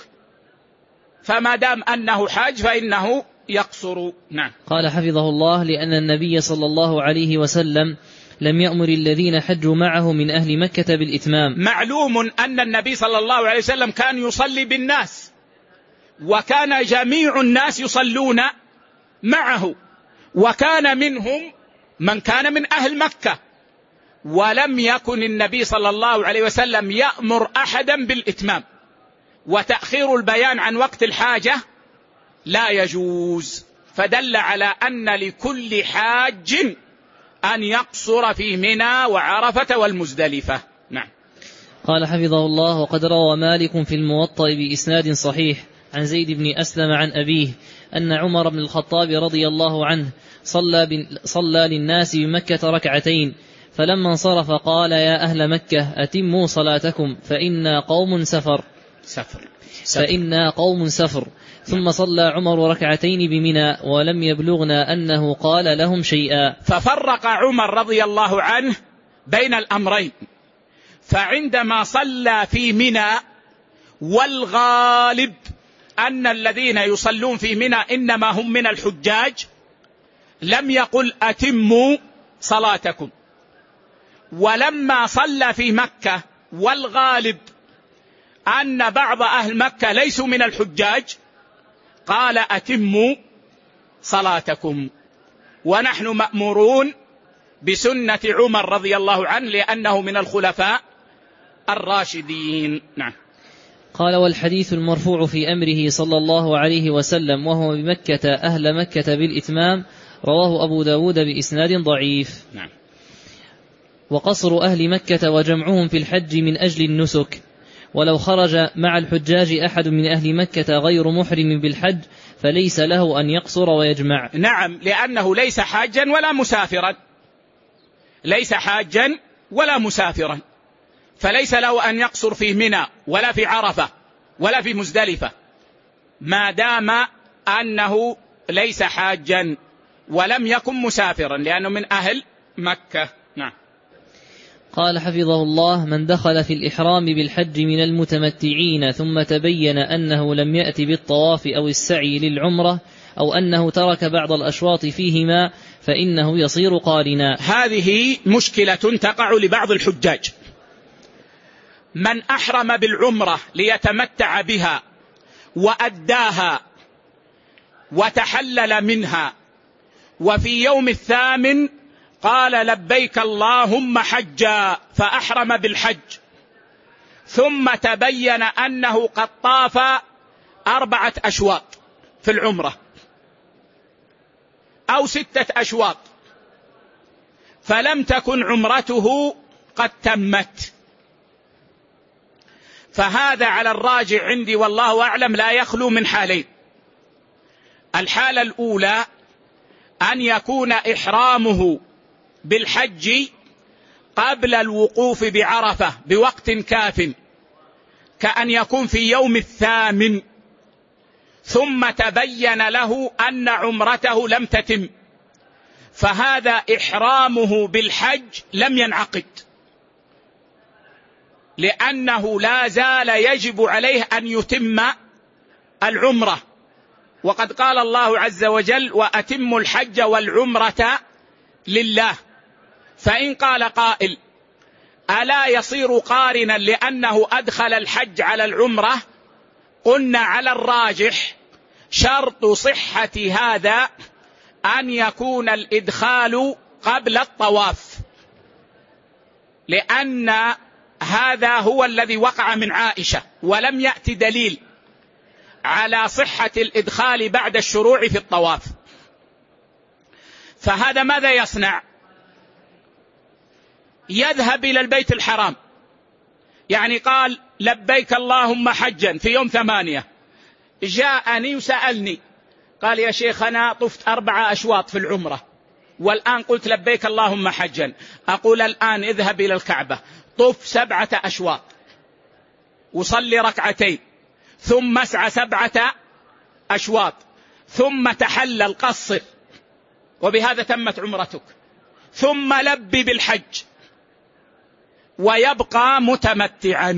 فما دام أنه حاج فإنه يقصر. نعم. قال حفظه الله: لأن النبي صلى الله عليه وسلم لم يأمر الذين حجوا معه من أهل مكة بالإتمام. معلوم أن النبي صلى الله عليه وسلم كان يصلي بالناس، وكان جميع الناس يصلون معه، وكان منهم من كان من أهل مكة، ولم يكن النبي صلى الله عليه وسلم يأمر أحدا بالإتمام، وتأخير البيان عن وقت الحاجة لا يجوز، فدل على أن لكل حاج أن يقصر في منى وعرفة والمزدلفة. نعم. قال حفظه الله: وقد روى مالك في الموطأ بإسناد صحيح عن زيد بن أسلم عن أبيه أن عمر بن الخطاب رضي الله عنه صلى, صلى للناس بمكة ركعتين، فلما انصرف قال: يا أهل مكة أتموا صلاتكم فإنا قوم سفر سفر, سفر. فإنا قوم سفر. ثم صلى عمر ركعتين بمنى ولم يبلغنا أنه قال لهم شيئا. ففرق عمر رضي الله عنه بين الأمرين، فعندما صلى في منى، والغالب أن الذين يصلون في منى إنما هم من الحجاج، لم يقل أتموا صلاتكم. ولما صلى في مكة، والغالب أن بعض أهل مكة ليسوا من الحجاج، قال أتموا صلاتكم. ونحن مأمورون بسنة عمر رضي الله عنه لأنه من الخلفاء الراشدين. نعم. قال: والحديث المرفوع في أمره صلى الله عليه وسلم وهو بمكة أهل مكة بالإتمام رواه أبو داود بإسناد ضعيف. نعم. وقصر أهل مكة وجمعهم في الحج من أجل النسك، ولو خرج مع الحجاج أحد من أهل مكة غير محرم بالحج فليس له أن يقصر ويجمع. نعم، لأنه ليس حاجا ولا مسافرا، ليس حاجا ولا مسافرا، فليس له أن يقصر في منى ولا في عرفة ولا في مزدلفة، ما دام أنه ليس حاجا ولم يكن مسافرا، لأنه من أهل مكة. نعم. قال حفظه الله: من دخل في الإحرام بالحج من المتمتعين ثم تبين أنه لم يأت بالطواف أو السعي للعمرة، أو أنه ترك بعض الأشواط فيهما، فإنه يصير قارنا. هذه مشكلة تقع لبعض الحجاج. من أحرم بالعمرة ليتمتع بها وأداها وتحلل منها، وفي يوم الثامن قال لبيك اللهم حجا فأحرم بالحج، ثم تبين أنه قد طاف أربعة أشواط في العمرة أو ستة أشواط، فلم تكن عمرته قد تمت. فهذا على الراجع عندي والله أعلم لا يخلو من حالين. الحالة الأولى أن يكون إحرامه بالحج قبل الوقوف بعرفة بوقت كاف، كأن يكون في يوم الثامن ثم تبين له أن عمرته لم تتم، فهذا إحرامه بالحج لم ينعقد، لأنه لا زال يجب عليه أن يتم العمرة. وقد قال الله عز وجل: وأتموا الحج والعمرة لله. فإن قال قائل: ألا يصير قارنا لأنه أدخل الحج على العمرة؟ قلنا على الراجح شرط صحة هذا أن يكون الإدخال قبل الطواف، لأن هذا هو الذي وقع من عائشة، ولم يأتي دليل على صحة الإدخال بعد الشروع في الطواف. فهذا ماذا يصنع؟ يذهب إلى البيت الحرام، يعني قال لبيك اللهم حجا في يوم ثمانية، جاءني وسألني قال: يا شيخ أنا طفت أربعة أشواط في العمرة والآن قلت لبيك اللهم حجا. أقول الآن اذهب إلى الكعبة طف سبعة أشواط وصلي ركعتين ثم اسعى سبعة أشواط ثم تحلل قصر، وبهذا تمت عمرتك، ثم لبي بالحج ويبقى متمتعا.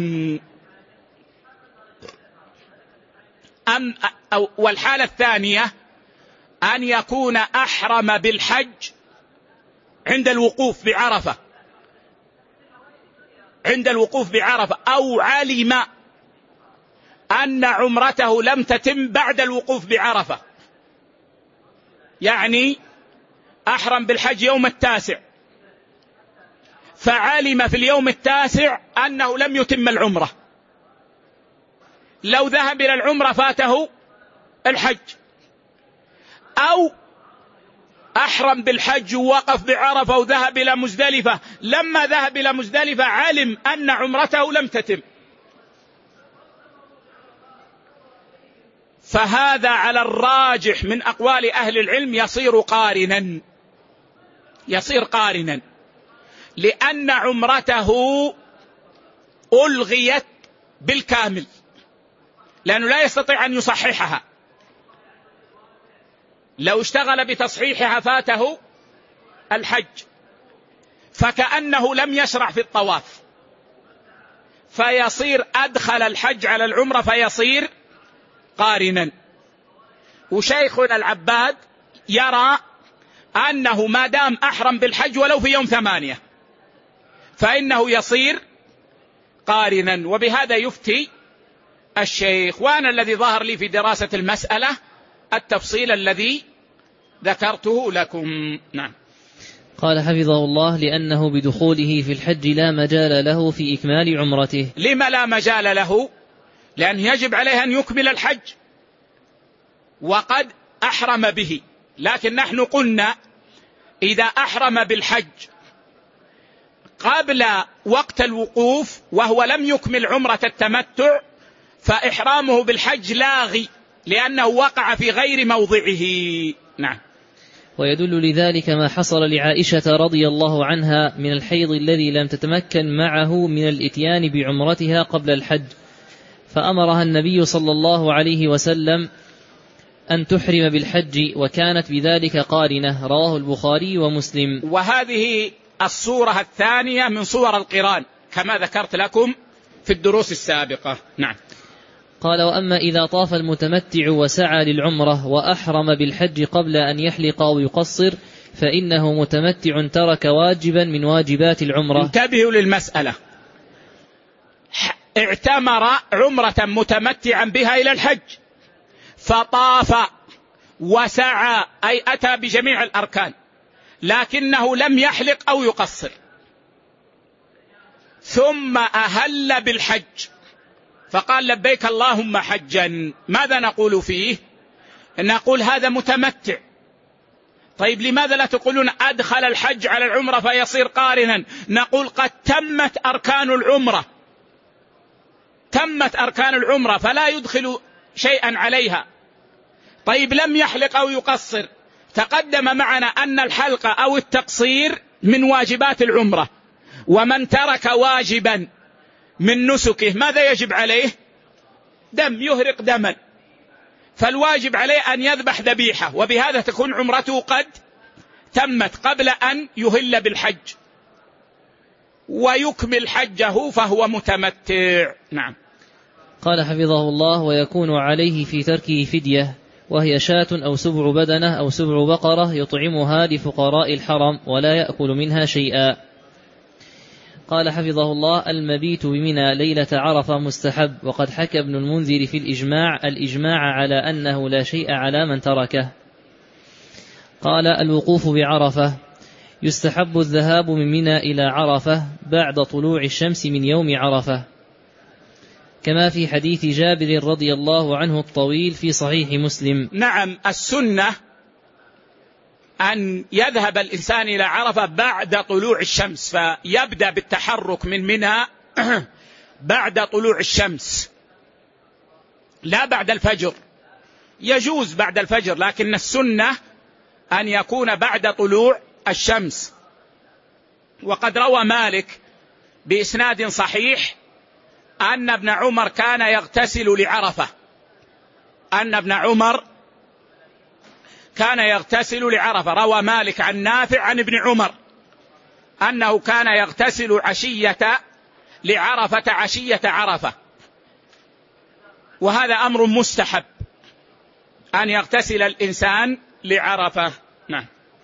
أم أو والحالة الثانية أن يكون أحرم بالحج عند الوقوف بعرفة عند الوقوف بعرفة أو علم أن عمرته لم تتم بعد الوقوف بعرفة، يعني أحرم بالحج يوم التاسع فعلم في اليوم التاسع أنه لم يتم العمرة، لو ذهب إلى العمرة فاته الحج. أو أحرم بالحج ووقف بعرفة وذهب إلى مزدلفة، لما ذهب إلى مزدلفة علم أن عمرته لم تتم، فهذا على الراجح من أقوال أهل العلم يصير قارنا يصير قارنا لأن عمرته ألغيت بالكامل، لأنه لا يستطيع أن يصححها، لو اشتغل بتصحيحها فاته الحج، فكأنه لم يشرع في الطواف، فيصير أدخل الحج على العمرة فيصير قارنا. وشيخنا العباد يرى أنه ما دام أحرم بالحج ولو في يوم ثمانية فإنه يصير قارنا، وبهذا يفتي الشيخ. وأنا الذي ظهر لي في دراسة المسألة التفصيل الذي ذكرته لكم. نعم. قال حفظه الله: لأنه بدخوله في الحج لا مجال له في إكمال عمرته. لما لا مجال له؟ لأن يجب عليه أن يكمل الحج وقد أحرم به، لكن نحن قلنا إذا أحرم بالحج قبل وقت الوقوف وهو لم يكمل عمرة التمتع فإحرامه بالحج لاغي، لأنه وقع في غير موضعه. نعم. ويدل لذلك ما حصل لعائشة رضي الله عنها من الحيض الذي لم تتمكن معه من الإتيان بعمرتها قبل الحج، فأمرها النبي صلى الله عليه وسلم أن تحرم بالحج، وكانت بذلك قارنة. رواه البخاري ومسلم. وهذه الصورة الثانية من صور القران كما ذكرت لكم في الدروس السابقة. نعم. قال: وأما إذا طاف المتمتع وسعى للعمرة وأحرم بالحج قبل أن يحلق أو يقصر فإنه متمتع ترك واجبا من واجبات العمرة. انتبهوا للمسألة، اعتمر عمرة متمتعا بها إلى الحج فطاف وسعى أي أتى بجميع الأركان، لكنه لم يحلق أو يقصر، ثم أهل بالحج فقال لبيك اللهم حجا. ماذا نقول فيه؟ نقول هذا متمتع طيب لماذا لا تقولون أدخل الحج على العمرة فيصير قارنا؟ نقول قد تمت أركان العمرة، تمت أركان العمرة فلا يدخل شيئا عليها. طيب لم يحلق أو يقصر، تقدم معنا أن الحلق أو التقصير من واجبات العمرة، ومن ترك واجبا من نسكه ماذا يجب عليه؟ دم، يهرق دما، فالواجب عليه أن يذبح ذبيحة، وبهذا تكون عمرته قد تمت قبل أن يهل بالحج ويكمل حجه فهو متمتع. نعم. قال حفظه الله: ويكون عليه في تركه فدية، وهي شاة أو سبع بدنة أو سبع بقرة يطعمها لفقراء الحرم ولا يأكل منها شيئا. قال حفظه الله: المبيت بمنى ليلة عرفة مستحب، وقد حكى ابن المنذر في الإجماع الإجماع على أنه لا شيء على من تركه. قال: الوقوف بعرفة، يستحب الذهاب من منى إلى عرفة بعد طلوع الشمس من يوم عرفة، كما في حديث جابر رضي الله عنه الطويل في صحيح مسلم. نعم، السنة أن يذهب الإنسان إلى عرفة بعد طلوع الشمس، فيبدأ بالتحرك من منى بعد طلوع الشمس لا بعد الفجر. يجوز بعد الفجر، لكن السنة أن يكون بعد طلوع الشمس. وقد روى مالك بإسناد صحيح أن ابن عمر كان يغتسل لعرفة، أن ابن عمر كان يغتسل لعرفة. روى مالك عن نافع عن ابن عمر أنه كان يغتسل عشية لعرفة عشية عرفة، وهذا أمر مستحب أن يغتسل الإنسان لعرفة. نعم.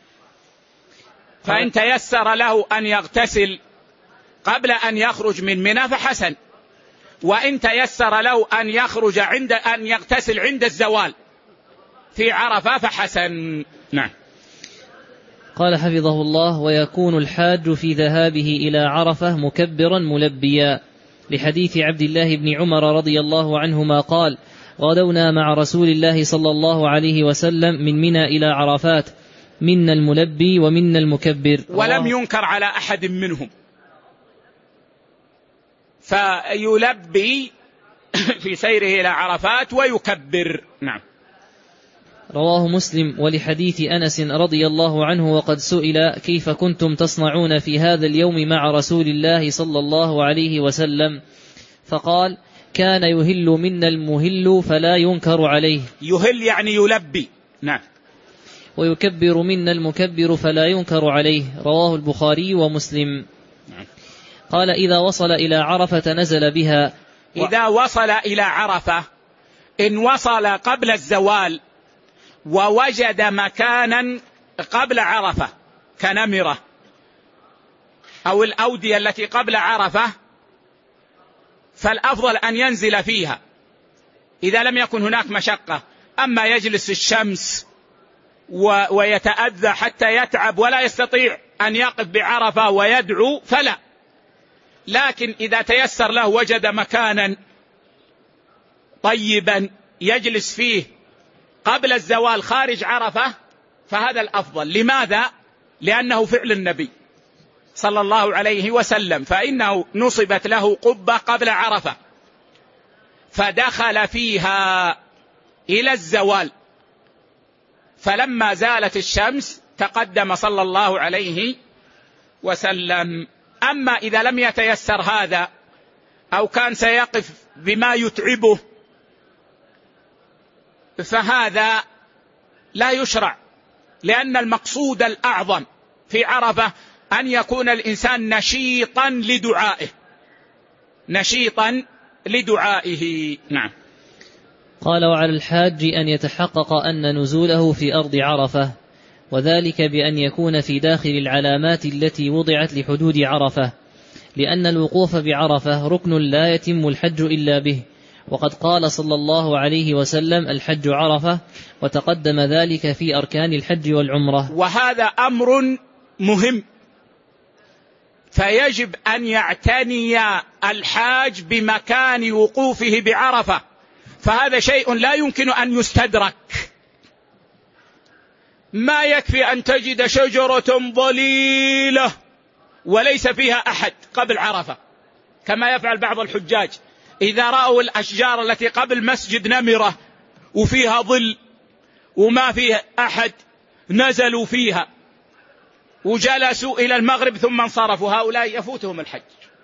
فإن تيسر له أن يغتسل قبل أن يخرج من منى فحسن، وإن تيسر له أن يخرج عند أن يغتسل عند الزوال في عرفة فحسن. نعم. قال حفظه الله: ويكون الحاج في ذهابه إلى عرفة مكبرا ملبيا، لحديث عبد الله بن عمر رضي الله عنهما قال: غدونا مع رسول الله صلى الله عليه وسلم من منى إلى عرفات، منا الملبي ومنا المكبر. ولم ينكر على أحد منهم، فيلبي في سيره إلى عرفات ويكبر. نعم. رواه مسلم. ولحديث أنس رضي الله عنه: وقد سئل كيف كنتم تصنعون في هذا اليوم مع رسول الله صلى الله عليه وسلم، فقال: كان يهل منا المهل فلا ينكر عليه. يهل يعني يلبي. نعم. ويكبر منا المكبر فلا ينكر عليه. رواه البخاري ومسلم. نعم. قال: إذا وصل إلى عرفة نزل بها. و... إذا وصل إلى عرفة، إن وصل قبل الزوال ووجد مكانا قبل عرفة كنمرة أو الأودية التي قبل عرفة، فالأفضل أن ينزل فيها إذا لم يكن هناك مشقة. أما يجلس في الشمس و... ويتأذى حتى يتعب ولا يستطيع أن يقف بعرفة ويدعو فلا. لكن إذا تيسر له وجد مكانا طيبا يجلس فيه قبل الزوال خارج عرفة فهذا الأفضل. لماذا؟ لأنه فعل النبي صلى الله عليه وسلم، فإنه نصبت له قبة قبل عرفة فدخل فيها إلى الزوال، فلما زالت الشمس تقدم صلى الله عليه وسلم. أما إذا لم يتيسر هذا أو كان سيقف بما يتعبه فهذا لا يشرع، لأن المقصود الأعظم في عرفة أن يكون الإنسان نشيطا لدعائه، نشيطا لدعائه. نعم. قال: وعلى الحاج أن يتحقق أن نزوله في أرض عرفة، وذلك بأن يكون في داخل العلامات التي وضعت لحدود عرفة، لأن الوقوف بعرفة ركن لا يتم الحج إلا به، وقد قال صلى الله عليه وسلم: الحج عرفة، وتقدم ذلك في أركان الحج والعمرة. وهذا أمر مهم، فيجب أن يعتني الحاج بمكان وقوفه بعرفة، فهذا شيء لا يمكن أن يستدرك. ما يكفي أن تجد شجرة ظليلة وليس فيها أحد قبل عرفة، كما يفعل بعض الحجاج إذا رأوا الأشجار التي قبل مسجد نمرة وفيها ظل وما فيها أحد نزلوا فيها وجلسوا إلى المغرب ثم انصرفوا، هؤلاء يفوتهم الحج.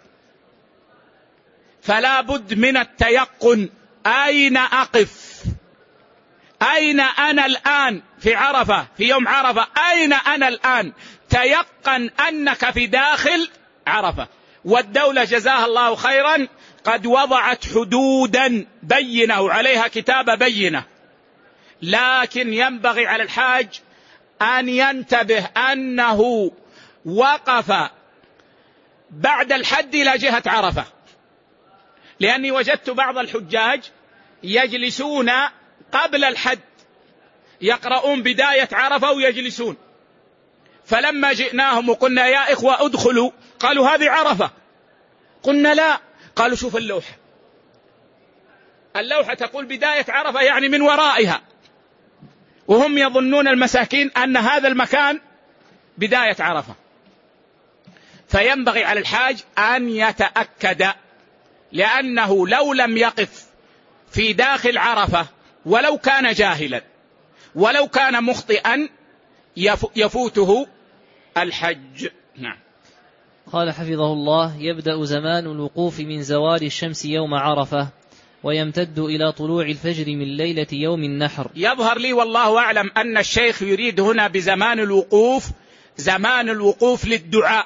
فلا بد من التيقن، أين أقف؟ أين أنا الآن في عرفة، في يوم عرفة؟ أين أنا الآن؟ تيقن أنك في داخل عرفة. والدولة جزاها الله خيرا قد وضعت حدودا بينة وعليها كتابة بينة، لكن ينبغي على الحاج أن ينتبه أنه وقف بعد الحد إلى جهة عرفة، لأني وجدت بعض الحجاج يجلسون قبل الحد يقرؤون بداية عرفة ويجلسون، فلما جئناهم وقلنا يا إخوة ادخلوا قالوا هذه عرفة، قلنا لا، قالوا شوف اللوحة، اللوحة تقول بداية عرفة يعني من ورائها، وهم يظنون المساكين أن هذا المكان بداية عرفة. فينبغي على الحاج أن يتأكد، لأنه لو لم يقف في داخل عرفة ولو كان جاهلا ولو كان مخطئا يفوته الحج. نعم. قال حفظه الله: يبدأ زمان الوقوف من زوال الشمس يوم عرفة ويمتد إلى طلوع الفجر من ليلة يوم النحر. يظهر لي والله أعلم أن الشيخ يريد هنا بزمان الوقوف زمان الوقوف للدعاء،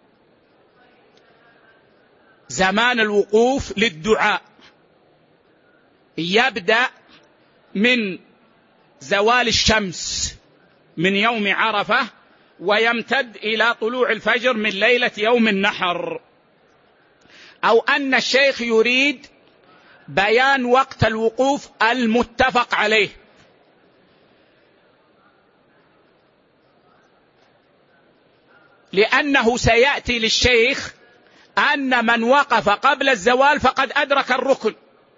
زمان الوقوف للدعاء يبدأ من زوال الشمس من يوم عرفة ويمتد إلى طلوع الفجر من ليلة يوم النحر، أو أن الشيخ يريد بيان وقت الوقوف المتفق عليه، لأنه سيأتي للشيخ أن من وقف قبل الزوال فقد أدرك الركن،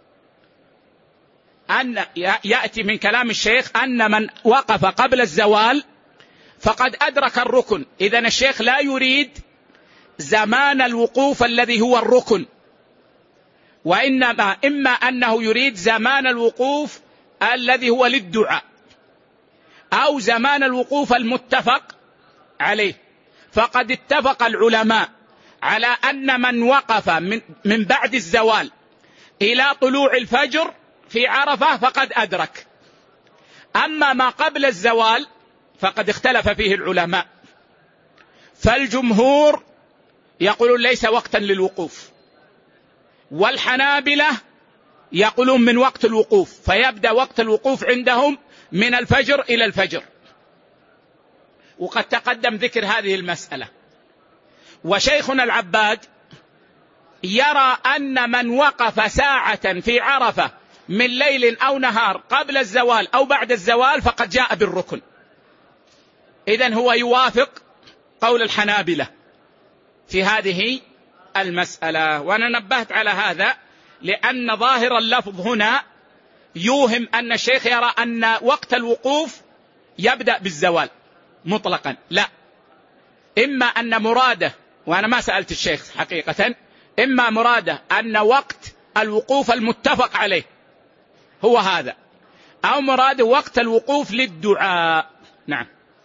أن يأتي من كلام الشيخ أن من وقف قبل الزوال فقد أدرك الركن. إذن الشيخ لا يريد زمان الوقوف الذي هو الركن، وإنما إما أنه يريد زمان الوقوف الذي هو للدعاء أو زمان الوقوف المتفق عليه. فقد اتفق العلماء على أن من وقف من, من بعد الزوال إلى طلوع الفجر في عرفة فقد أدرك، أما ما قبل الزوال فقد اختلف فيه العلماء، فالجمهور يقولون ليس وقتا للوقوف، والحنابلة يقولون من وقت الوقوف، فيبدأ وقت الوقوف عندهم من الفجر إلى الفجر، وقد تقدم ذكر هذه المسألة. وشيخنا العباد يرى أن من وقف ساعة في عرفة من ليل أو نهار قبل الزوال أو بعد الزوال فقد جاء بالركن، إذن هو يوافق قول الحنابلة في هذه المسألة. وأنا نبهت على هذا لأن ظاهر اللفظ هنا يوهم أن الشيخ يرى أن وقت الوقوف يبدأ بالزوال مطلقا، لا، إما أن مراده، وأنا ما سألت الشيخ حقيقة، إما مراده أن وقت الوقوف المتفق عليه هو هذا، أو مراده وقت الوقوف للدعاء. نعم.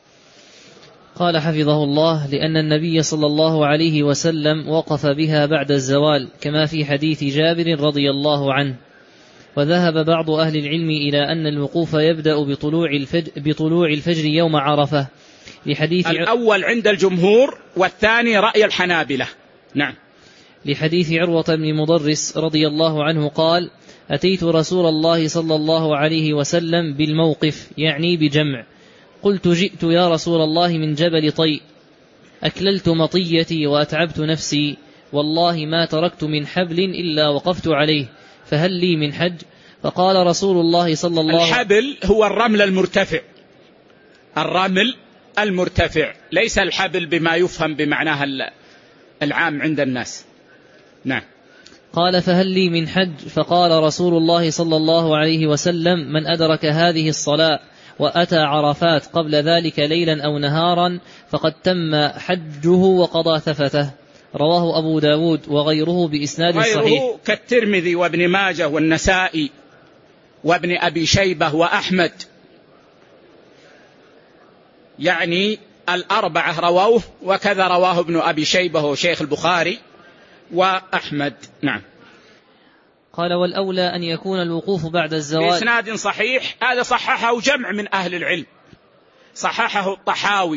قال حفظه الله: لأن النبي صلى الله عليه وسلم وقف بها بعد الزوال كما في حديث جابر رضي الله عنه. وذهب بعض أهل العلم إلى أن الوقوف يبدأ بطلوع الفجر, بطلوع الفجر يوم عرفة لحديث الأول عند الجمهور والثاني رأي الحنابلة. نعم. لحديث عروة بن مضرس رضي الله عنه قال: أتيت رسول الله صلى الله عليه وسلم بالموقف، يعني بجمع، قلت: جئت يا رسول الله من جبل طيء، أكللت مطيتي وأتعبت نفسي، والله ما تركت من حبل إلا وقفت عليه، فهل لي من حج؟ فقال رسول الله صلى الله عليه وسلم: الحبل هو الرمل المرتفع، الرمل المرتفع، ليس الحبل بما يفهم بمعناها العام عند الناس. نعم. قال: فهل لي من حج؟ فقال رسول الله صلى الله عليه وسلم: من أدرك هذه الصلاة وأتى عرفات قبل ذلك ليلا أو نهارا فقد تم حجه وقضى ثفته. رواه أبو داود وغيره بإسناد صحيح. غيره كالترمذي وابن ماجه والنسائي وابن أبي شيبة وأحمد، يعني الأربعة رووه، وكذا رواه ابن أبي شيبة وشيخ البخاري وأحمد. نعم. قال والأولى أن يكون الوقوف بعد الزوال بإسناد صحيح. هذا صححه جمع من أهل العلم، صححه الطحاوي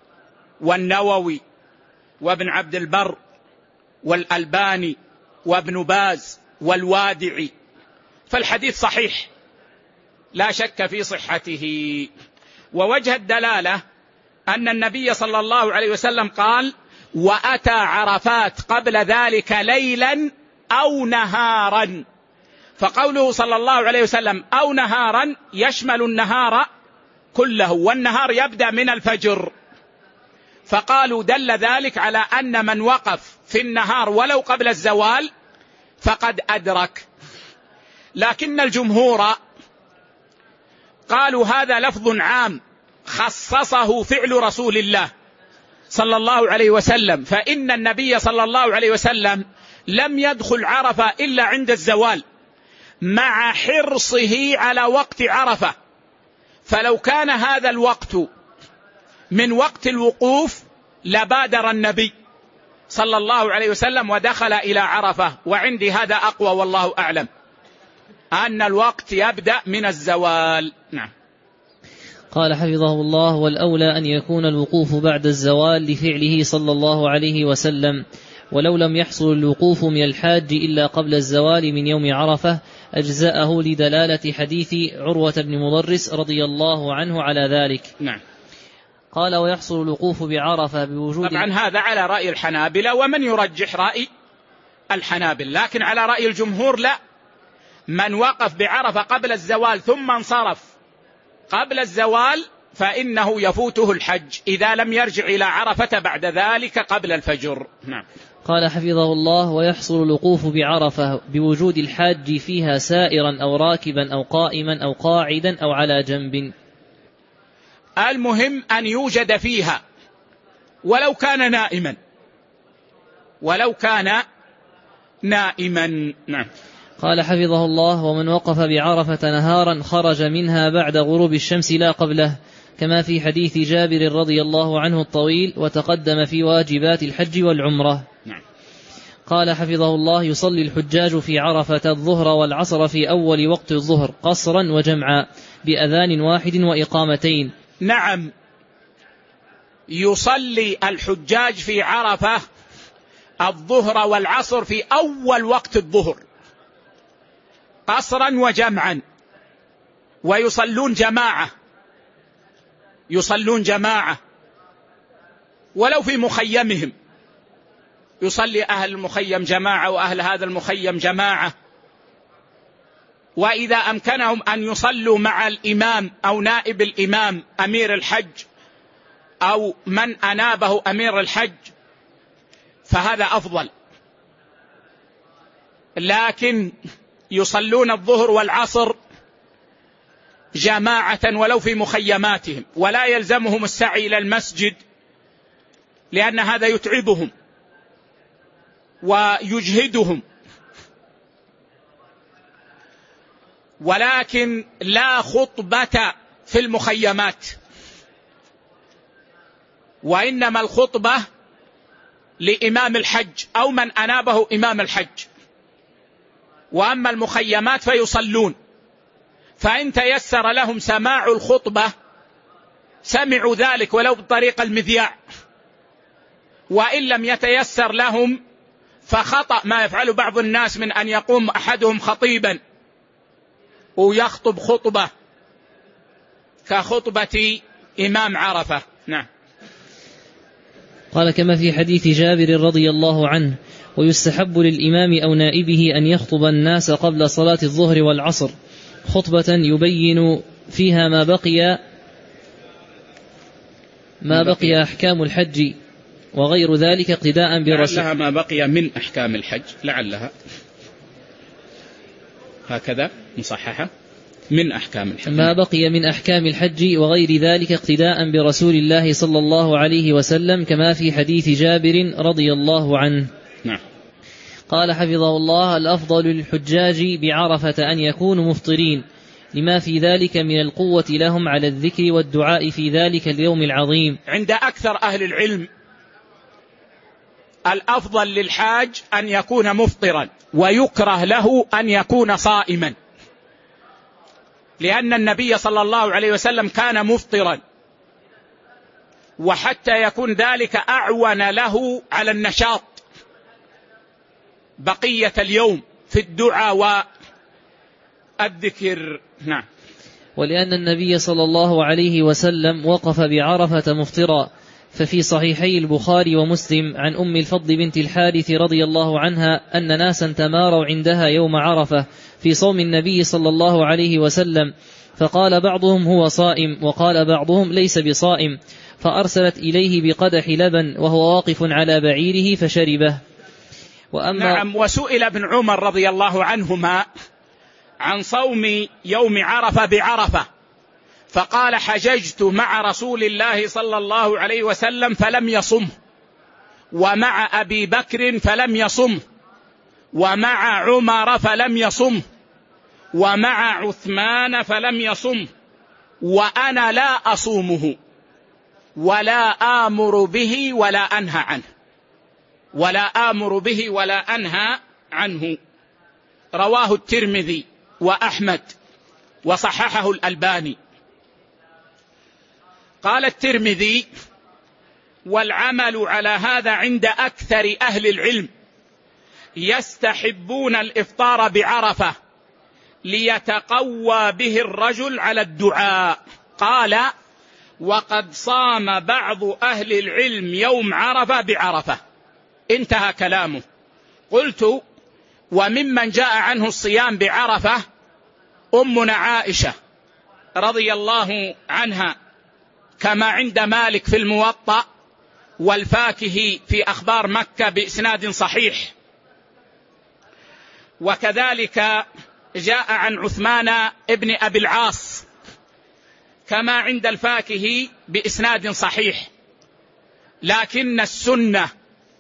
والنووي وابن عبد البر والألباني وابن باز والوادعي، فالحديث صحيح لا شك في صحته. ووجه الدلالة أن النبي صلى الله عليه وسلم قال وأتى عرفات قبل ذلك ليلا أو نهارا، فقوله صلى الله عليه وسلم أو نهارا يشمل النهار كله، والنهار يبدأ من الفجر، فقالوا دل ذلك على أن من وقف في النهار ولو قبل الزوال فقد أدرك. لكن الجمهور قالوا هذا لفظ عام خصصه فعل رسول الله صلى الله عليه وسلم، فإن النبي صلى الله عليه وسلم لم يدخل عرفة إلا عند الزوال مع حرصه على وقت عرفة، فلو كان هذا الوقت من وقت الوقوف لبادر النبي صلى الله عليه وسلم ودخل إلى عرفة، وعندي هذا أقوى والله أعلم أن الوقت يبدأ من الزوال. نعم. قال حفظه الله والأولى أن يكون الوقوف بعد الزوال لفعله صلى الله عليه وسلم، ولو لم يحصل الوقوف من الحاج إلا قبل الزوال من يوم عرفة أجزأه لدلالة حديث عروة بن مضرس رضي الله عنه على ذلك. نعم. قال ويحصل الوقوف بعرفة بوجود، طبعا هذا على رأي الحنابلة، ومن يرجح رأي الحنابل، لكن على رأي الجمهور لا، من وقف بعرفة قبل الزوال ثم انصرف قبل الزوال فإنه يفوته الحج إذا لم يرجع إلى عرفة بعد ذلك قبل الفجر. نعم. قال حفظه الله ويحصل الوقوف بعرفة بوجود الحاج فيها سائرا أو راكبا أو قائما أو قاعدا أو على جنب. المهم أن يوجد فيها ولو كان نائما، ولو كان نائما. نعم. قال حفظه الله ومن وقف بعرفة نهارا خرج منها بعد غروب الشمس لا قبله، كما في حديث جابر رضي الله عنه الطويل وتقدم في واجبات الحج والعمرة. نعم. قال حفظه الله يصلي الحجاج في عرفة الظهر والعصر في أول وقت الظهر قصرا وجمعا بأذان واحد وإقامتين. نعم، يصلي الحجاج في عرفة الظهر والعصر في أول وقت الظهر قصرا وجمعا، ويصلون جماعة، يصلون جماعة ولو في مخيمهم، يصلي أهل المخيم جماعة وأهل هذا المخيم جماعة، وإذا أمكنهم أن يصلوا مع الإمام أو نائب الإمام أمير الحج أو من أنابه أمير الحج فهذا أفضل، لكن يصلون الظهر والعصر جماعة ولو في مخيماتهم، ولا يلزمهم السعي إلى المسجد لأن هذا يتعبهم ويجهدهم، ولكن لا خطبة في المخيمات، وإنما الخطبة لإمام الحج أو من أنابه إمام الحج، وأما المخيمات فيصلون، فإن تيسر لهم سماع الخطبة سمعوا ذلك ولو بطريق المذياع، وإن لم يتيسر لهم فخطأ ما يفعل بعض الناس من أن يقوم أحدهم خطيبا ويخطب خطبة كخطبة إمام عرفة. نعم. قال كما في حديث جابر رضي الله عنه ويستحب للإمام أو نائبه أن يخطب الناس قبل صلاة الظهر والعصر خطبة يبين فيها ما بقي ما بقي أحكام الحج وغير ذلك اقتداء برسول، لعلها ما بقي من أحكام الحج، لعلها هكذا مصححة. من أحكام الحج. ما بقي من أحكام الحج وغير ذلك اقتداء برسول الله صلى الله عليه وسلم كما في حديث جابر رضي الله عنه. نعم. قال حفظه الله: الأفضل للحجاج بعرفة أن يكونوا مفطرين لما في ذلك من القوة لهم على الذكر والدعاء في ذلك اليوم العظيم. عند أكثر أهل العلم الأفضل للحاج أن يكون مفطرا، ويكره له أن يكون صائما، لأن النبي صلى الله عليه وسلم كان مفطرا، وحتى يكون ذلك أعون له على النشاط بقية اليوم في الدعاء والذكر. نعم. ولأن النبي صلى الله عليه وسلم وقف بعرفة مفطرا، ففي صحيحي البخاري ومسلم عن أم الفضل بنت الحارث رضي الله عنها أن ناسا تماروا عندها يوم عرفة في صوم النبي صلى الله عليه وسلم، فقال بعضهم هو صائم، وقال بعضهم ليس بصائم، فأرسلت إليه بقدح لبن وهو واقف على بعيره فشربه. وأما نعم. وسئل ابن عمر رضي الله عنهما عن صوم يوم عرفة بعرفة، فقال: حججت مع رسول الله صلى الله عليه وسلم فلم يصم، ومع أبي بكر فلم يصم، ومع عمر فلم يصم، ومع عثمان فلم يصم، وأنا لا أصومه ولا آمر به ولا أنهى عنه ولا آمر به ولا أنهى عنه. رواه الترمذي وأحمد وصححه الألباني. قال الترمذي: والعمل على هذا عند أكثر أهل العلم، يستحبون الإفطار بعرفة ليتقوى به الرجل على الدعاء. قال: وقد صام بعض أهل العلم يوم عرفة بعرفة. انتهى كلامه. قلت: وممن جاء عنه الصيام بعرفة أمنا عائشة رضي الله عنها، كما عند مالك في الموطأ، والفاكهي في أخبار مكة بإسناد صحيح، وكذلك جاء عن عثمان ابن أبي العاص كما عند الفاكهي بإسناد صحيح. لكن السنة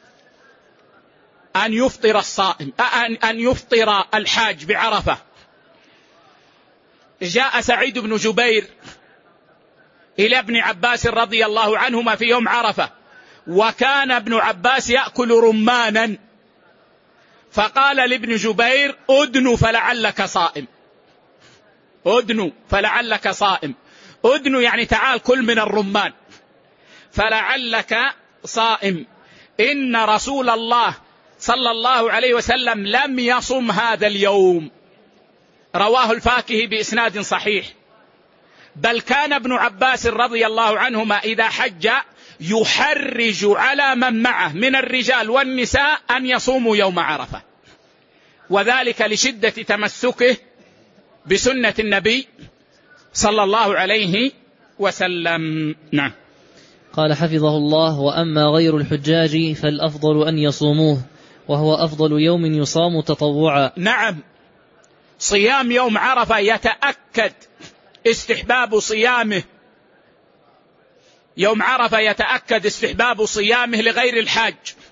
أن يفطر الصائم أن يفطر الحاج بعرفة. جاء سعيد بن جبير إلى ابن عباس رضي الله عنهما في يوم عرفة، وكان ابن عباس يأكل رمانا، فقال لابن جبير: أدن فلعلك صائم. أدن فلعلك صائم. أدن يعني تعال كل من الرمان، فلعلك صائم. إن رسول الله صلى الله عليه وسلم لم يصم هذا اليوم. رواه الفاكهي بإسناد صحيح. بل كان ابن عباس رضي الله عنهما إذا حج يحرج على من معه من الرجال والنساء أن يصوموا يوم عرفة، وذلك لشدة تمسكه بسنة النبي صلى الله عليه وسلم. نعم. قال حفظه الله: وأما غير الحجاج فالأفضل أن يصوموه، وهو أفضل يوم يصام تطوعا. نعم. صيام يوم عرفة يتأكد استحباب صيامه، يوم عرفة يتأكد استحباب صيامه لغير الحاج،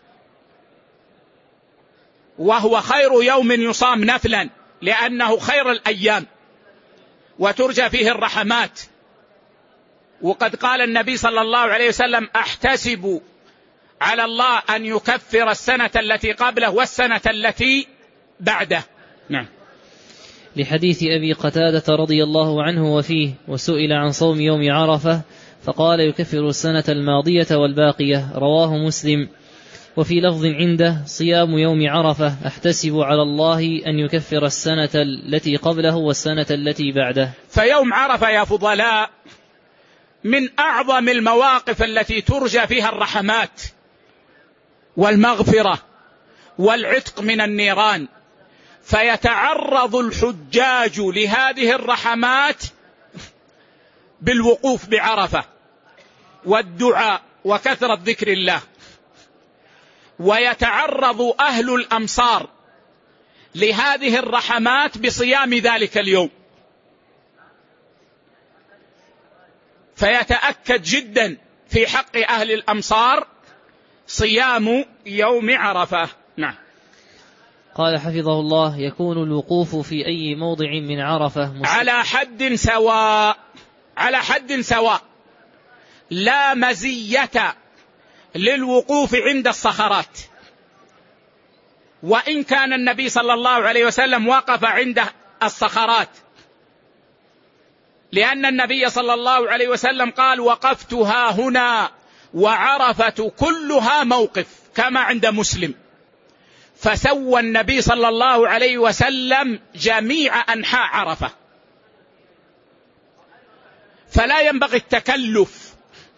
وهو خير يوم يصام نفلا، لأنه خير الأيام وترجى فيه الرحمات. وقد قال النبي صلى الله عليه وسلم: أحتسب على الله أن يكفر السنة التي قبله والسنة التي بعده. نعم. لحديث أبي قتادة رضي الله عنه وفيه: وسئل عن صوم يوم عرفة فقال: يكفر السنة الماضية والباقية. رواه مسلم. وفي لفظ عنده: صيام يوم عرفة أحتسب على الله أن يكفر السنة التي قبله والسنة التي بعده. فيوم عرفة يا فضلاء من أعظم المواقف التي ترجى فيها الرحمات والمغفرة والعتق من النيران، فيتعرض الحجاج لهذه الرحمات بالوقوف بعرفة والدعاء وكثرة ذكر الله، ويتعرض أهل الأمصار لهذه الرحمات بصيام ذلك اليوم. فيتأكد جدا في حق أهل الأمصار صيام يوم عرفة. نعم. قال حفظه الله: يكون الوقوف في أي موضع من عرفة على حد سواء، على حد سواء، لا مزية للوقوف عند الصخرات، وإن كان النبي صلى الله عليه وسلم وقف عند الصخرات، لأن النبي صلى الله عليه وسلم قال: وقفتها هنا وعرفة كلها موقف، كما عند مسلم. فسوى النبي صلى الله عليه وسلم جميع أنحاء عرفة، فلا ينبغي التكلف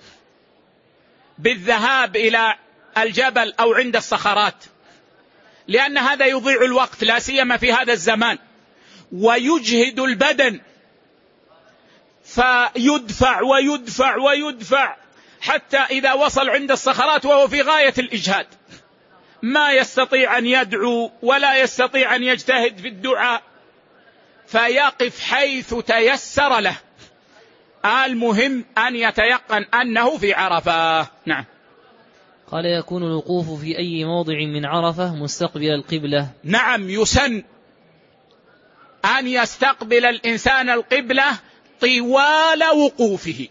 بالذهاب إلى الجبل أو عند الصخرات، لأن هذا يضيع الوقت، لا سيما في هذا الزمان، ويجهد البدن، فيدفع ويدفع ويدفع حتى إذا وصل عند الصخرات وهو في غاية الإجهاد، ما يستطيع أن يدعو ولا يستطيع أن يجتهد في الدعاء، فيقف حيث تيسر له. المهم أن يتيقن أنه في عرفة. نعم. قال: يكون الوقوف في أي موضع من عرفة مستقبل القبلة. نعم، يسن أن يستقبل الإنسان القبلة طوال وقوفه،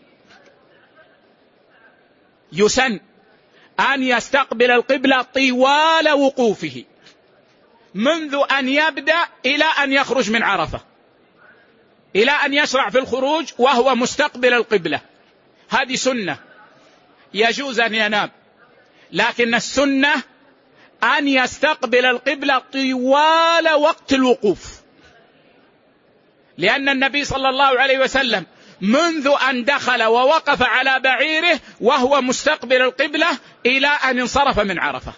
يسن أن يستقبل القبلة طوال وقوفه، منذ أن يبدأ إلى أن يخرج من عرفة، إلى أن يشرع في الخروج وهو مستقبل القبلة. هذه سنة، يجوز أن ينام، لكن السنة أن يستقبل القبلة طوال وقت الوقوف، لأن النبي صلى الله عليه وسلم منذ أن دخل ووقف على بعيره وهو مستقبل القبلة إلى أن انصرف من عرفة.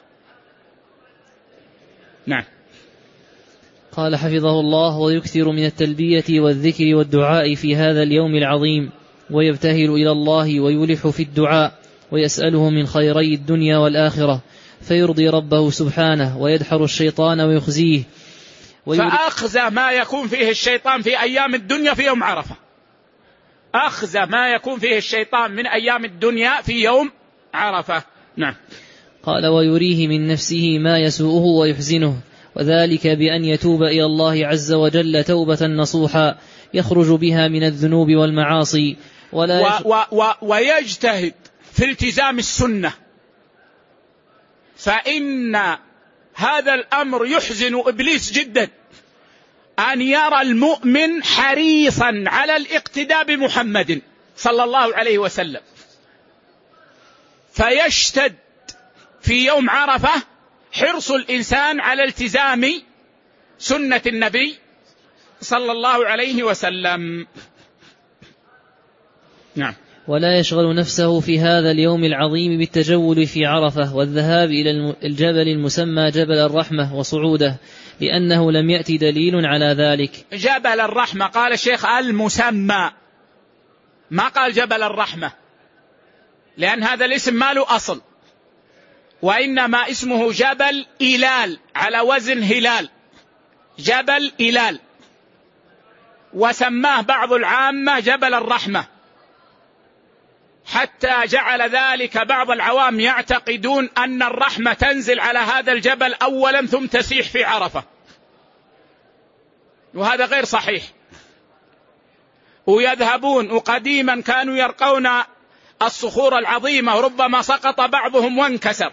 نعم. قال حفظه الله: ويكثر من التلبية والذكر والدعاء في هذا اليوم العظيم، ويبتهل إلى الله ويلح في الدعاء، ويسأله من خيري الدنيا والآخرة، فيرضي ربه سبحانه، ويدحر الشيطان ويخزيه. فأخزى ما يكون فيه الشيطان في أيام الدنيا في يوم عرفة، أخزى ما يكون فيه الشيطان من أيام الدنيا في يوم عرفة. نعم. قال: ويريه من نفسه ما يسوءه ويحزنه، وذلك بأن يتوب إلى الله عز وجل توبة نصوحا يخرج بها من الذنوب والمعاصي، ولا يش... و و و ويجتهد في التزام السنة، فإن هذا الأمر يحزن إبليس جدا، أن يرى المؤمن حريصا على الاقتداء بمحمد صلى الله عليه وسلم، فيشتد في يوم عرفة حرص الإنسان على التزام سنة النبي صلى الله عليه وسلم. نعم. ولا يشغل نفسه في هذا اليوم العظيم بالتجول في عرفة والذهاب إلى الجبل المسمى جبل الرحمة وصعوده، لأنه لم يأتي دليل على ذلك. جبل الرحمة قال الشيخ المسمى، ما قال جبل الرحمة، لأن هذا الاسم ما له أصل، وإنما اسمه جبل إلال على وزن هلال، جبل إلال، وسماه بعض العامة جبل الرحمة، حتى جعل ذلك بعض العوام يعتقدون أن الرحمة تنزل على هذا الجبل أولا ثم تسيح في عرفة، وهذا غير صحيح. ويذهبون، وقديما كانوا يرقون الصخور العظيمة ربما سقط بعضهم وانكسر.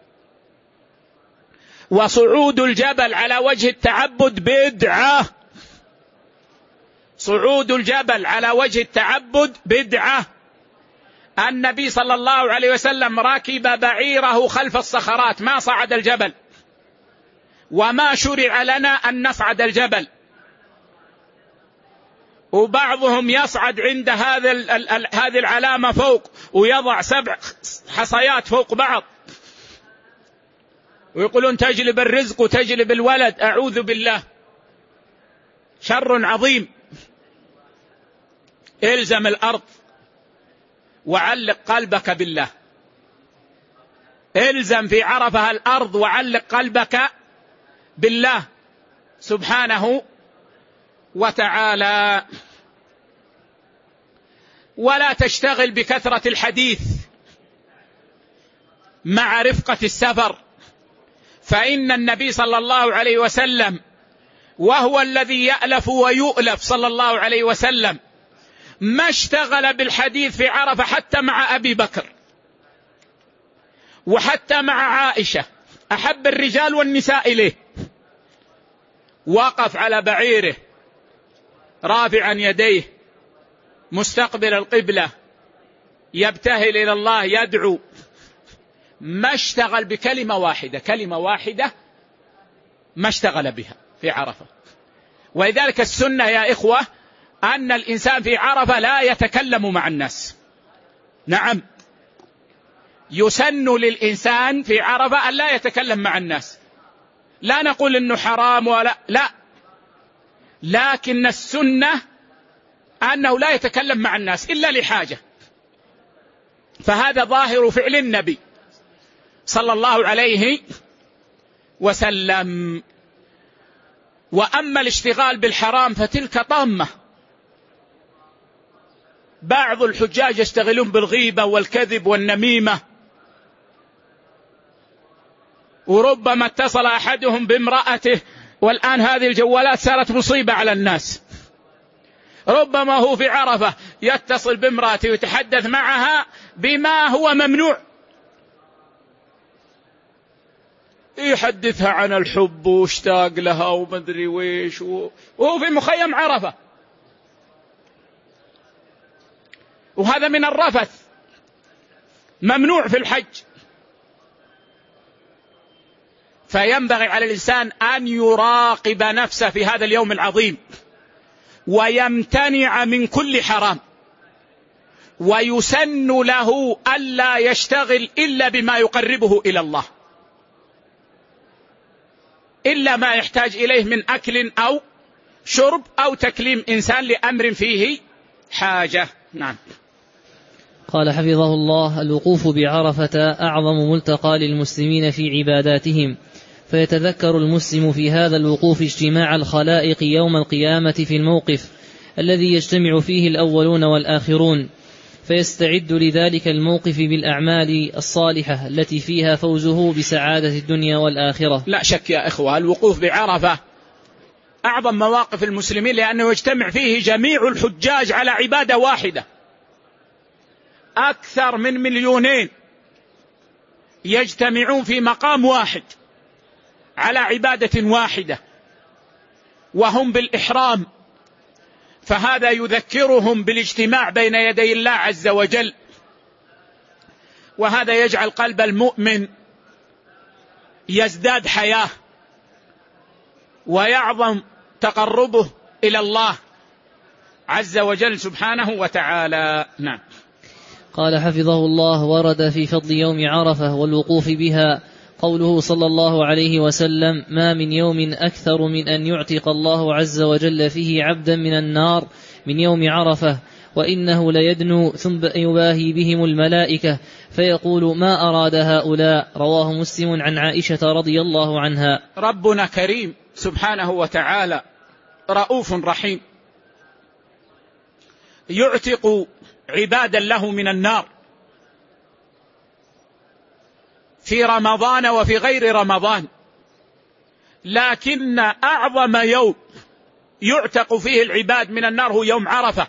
وصعود الجبل على وجه التعبد بدعة، صعود الجبل على وجه التعبد بدعة. النبي صلى الله عليه وسلم ركب بعيره خلف الصخرات، ما صعد الجبل، وما شرع لنا أن نصعد الجبل. وبعضهم يصعد عند هذا هذه العلامة فوق ويضع سبع حصيات فوق بعض، ويقولون تجلب الرزق وتجلب الولد، أعوذ بالله، شر عظيم. الزم الأرض وعلق قلبك بالله، الزم في عرفة الأرض وعلق قلبك بالله سبحانه وتعالى. ولا تشتغل بكثرة الحديث مع رفقة السفر، فإن النبي صلى الله عليه وسلم وهو الذي يألف ويؤلف صلى الله عليه وسلم ما اشتغل بالحديث في عرفة حتى مع أبي بكر وحتى مع عائشة أحب الرجال والنساء إليه، وقف على بعيره رافعا يديه مستقبل القبلة يبتهل إلى الله يدعو، ما اشتغل بكلمة واحدة، كلمة واحدة ما اشتغل بها في عرفة. ولذلك السنة يا إخوة أن الإنسان في عرفة لا يتكلم مع الناس. نعم، يسن للإنسان في عرفة أن لا يتكلم مع الناس، لا نقول إنه حرام ولا لا، لكن السنة أنه لا يتكلم مع الناس إلا لحاجة، فهذا ظاهر فعل النبي صلى الله عليه وسلم. وأما الاشتغال بالحرام فتلك طامة، بعض الحجاج يشتغلون بالغيبة والكذب والنميمة، وربما اتصل أحدهم بامرأته، والآن هذه الجوالات صارت مصيبة على الناس، ربما هو في عرفة يتصل بامرأته ويتحدث معها بما هو ممنوع، يحدثها عن الحب واشتاق لها ومدري ويش، وهو في مخيم عرفة، وهذا من الرفث ممنوع في الحج. فينبغي على الإنسان أن يراقب نفسه في هذا اليوم العظيم ويمتنع من كل حرام، ويسن له ألا يشتغل إلا بما يقربه إلى الله، إلا ما يحتاج إليه من أكل أو شرب أو تكليم إنسان لأمر فيه حاجة. نعم. قال حفظه الله: الوقوف بعرفة أعظم ملتقى للمسلمين في عباداتهم، فيتذكر المسلم في هذا الوقوف اجتماع الخلائق يوم القيامة في الموقف الذي يجتمع فيه الأولون والآخرون، فيستعد لذلك الموقف بالأعمال الصالحة التي فيها فوزه بسعادة الدنيا والآخرة. لا شك يا إخوة الوقوف بعرفة أعظم مواقف المسلمين، لأنه يجتمع فيه جميع الحجاج على عبادة واحدة، أكثر من مليونين يجتمعون في مقام واحد على عبادة واحدة وهم بالإحرام، فهذا يذكرهم بالاجتماع بين يدي الله عز وجل، وهذا يجعل قلب المؤمن يزداد حياة ويعظم تقربه إلى الله عز وجل سبحانه وتعالى. نعم. قال حفظه الله: ورد في فضل يوم عرفة والوقوف بها قوله صلى الله عليه وسلم: ما من يوم أكثر من أن يعتق الله عز وجل فيه عبدا من النار من يوم عرفة، وإنه ليدنو ثم يباهي بهم الملائكة فيقول: ما أراد هؤلاء؟ رواه مسلم عن عائشة رضي الله عنها. ربنا كريم سبحانه وتعالى رؤوف رحيم، يعتق عبادا له من النار في رمضان وفي غير رمضان، لكن أعظم يوم يعتق فيه العباد من النار هو يوم عرفة،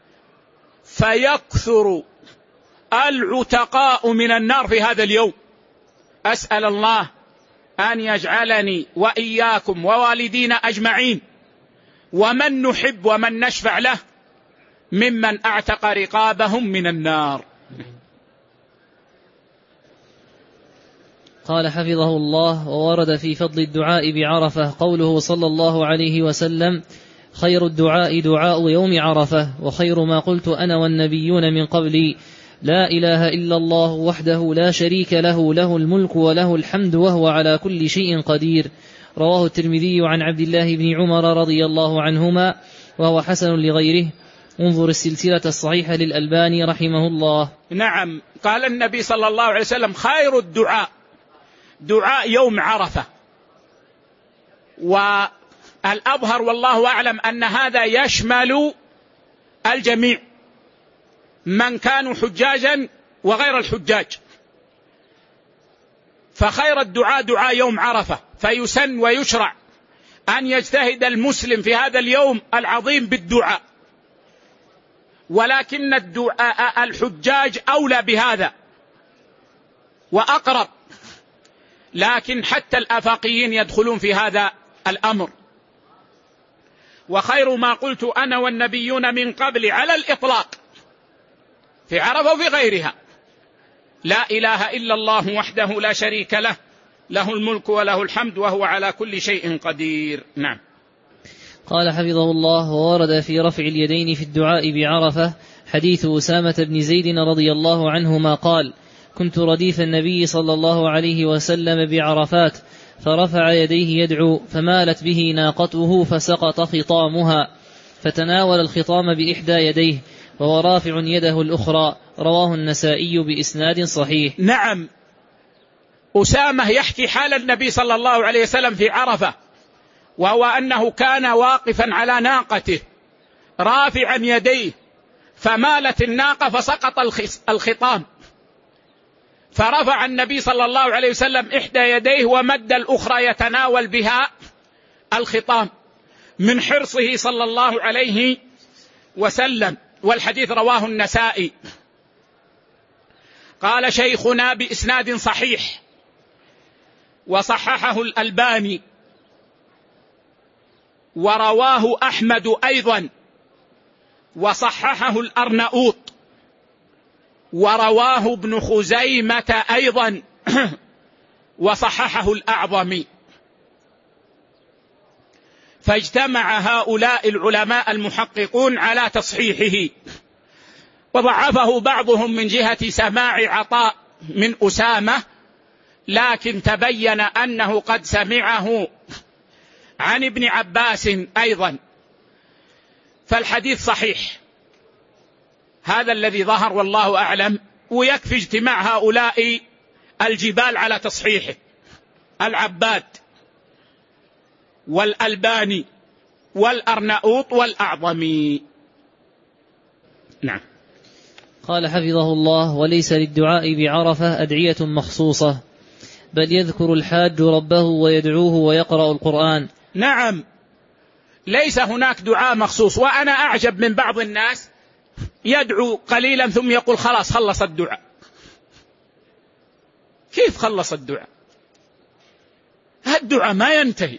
فيكثر العتقاء من النار في هذا اليوم. أسأل الله أن يجعلني وإياكم ووالدينا أجمعين ومن نحب ومن نشفع له ممن أعتق رقابهم من النار. قال حفظه الله: وورد في فضل الدعاء بعرفة قوله صلى الله عليه وسلم: خير الدعاء دعاء يوم عرفة، وخير ما قلت أنا والنبيون من قبلي لا إله إلا الله وحده لا شريك له له الملك وله الحمد وهو على كل شيء قدير. رواه الترمذي عن عبد الله بن عمر رضي الله عنهما وهو حسن لغيره. انظر السلسلة الصحيحة للألباني رحمه الله. نعم. قال النبي صلى الله عليه وسلم: خير الدعاء دعاء يوم عرفة. والأظهر والله أعلم أن هذا يشمل الجميع، من كانوا حجاجا وغير الحجاج. فخير الدعاء دعاء يوم عرفة، فيسن ويشرع أن يجتهد المسلم في هذا اليوم العظيم بالدعاء، ولكن الدعاء الحجاج أولى بهذا وأقرب، لكن حتى الآفاقيين يدخلون في هذا الأمر. وخير ما قلت أنا والنبيون من قبل على الإطلاق في عرفة وفي غيرها لا إله إلا الله وحده لا شريك له، له الملك وله الحمد وهو على كل شيء قدير. نعم. قال حفظه الله: وورد في رفع اليدين في الدعاء بعرفة حديث أسامة بن زيد رضي الله عنهما قال: كنت رديف النبي صلى الله عليه وسلم بعرفات فرفع يديه يدعو فمالت به ناقته فسقط خطامها فتناول الخطام بإحدى يديه وهو رافع يده الأخرى. رواه النسائي بإسناد صحيح. نعم، أسامة يحكي حال النبي صلى الله عليه وسلم في عرفة، وهو أنه كان واقفا على ناقته رافعا يديه فمالت الناقة فسقط الخطام، فرفع النبي صلى الله عليه وسلم إحدى يديه ومد الأخرى يتناول بها الخطام من حرصه صلى الله عليه وسلم. والحديث رواه النسائي. قال شيخنا بإسناد صحيح وصححه الألباني، ورواه أحمد أيضا وصححه الأرنؤوط، ورواه ابن خزيمة أيضا وصححه الأعظمي. فاجتمع هؤلاء العلماء المحققون على تصحيحه، وضعفه بعضهم من جهة سماع عطاء من أسامة، لكن تبين أنه قد سمعه عن ابن عباس أيضا، فالحديث صحيح. هذا الذي ظهر والله أعلم، ويكفي اجتماع هؤلاء الجبال على تصحيحه: العباد والألباني والأرنؤوط والأعظمي. نعم. قال حفظه الله: وليس للدعاء بعرفة أدعية مخصوصة، بل يذكر الحاج ربه ويدعوه ويقرأ القرآن. نعم، ليس هناك دعاء مخصوص. وأنا أعجب من بعض الناس يدعو قليلا ثم يقول خلاص خلص الدعاء. كيف خلص الدعاء؟ الدعاء ما ينتهي.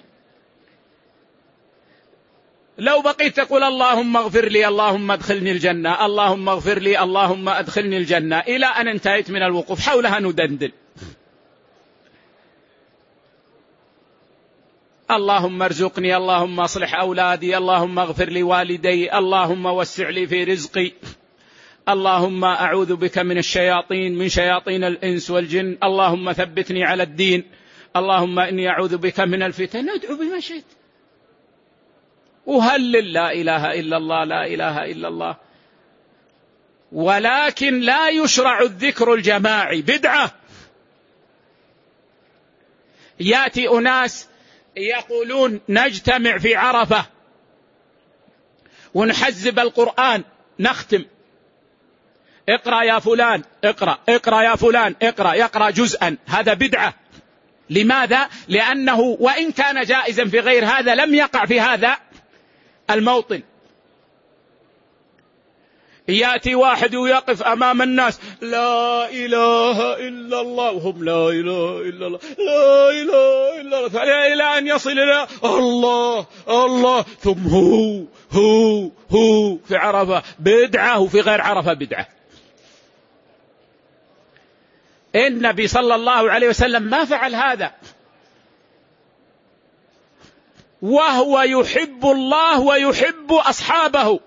لو بقيت تقول اللهم اغفر لي، اللهم ادخلني الجنة، اللهم اغفر لي، اللهم ادخلني الجنة، إلى أن انتهيت من الوقوف حولها ندندن. اللهم ارزقني، اللهم اصلح أولادي، اللهم اغفر لي والدي، اللهم وسع لي في رزقي، اللهم أعوذ بك من الشياطين، من شياطين الإنس والجن، اللهم ثبتني على الدين، اللهم إني أعوذ بك من الفتن. ادعو بما شئت وهلل لا إله إلا الله، لا إله إلا الله. ولكن لا يشرع الذكر الجماعي، بدعة. يأتي أناس يقولون نجتمع في عرفة ونحزب القرآن، نختم، اقرأ يا فلان اقرأ، اقرأ يا فلان اقرأ، يقرأ جزءا. هذا بدعة. لماذا؟ لأنه وإن كان جائزا في غير هذا لم يقع في هذا الموطن. يأتي واحد ويقف أمام الناس لا إله إلا الله وهم لا إله إلا الله، لا إله إلا الله، إلى أن يصل إلى الله الله ثم هو هو هو في عرفة بدعة، وفي غير عرفة بدعة. النبي صلى الله عليه وسلم ما فعل هذا، وهو يحب الله ويحب أصحابه،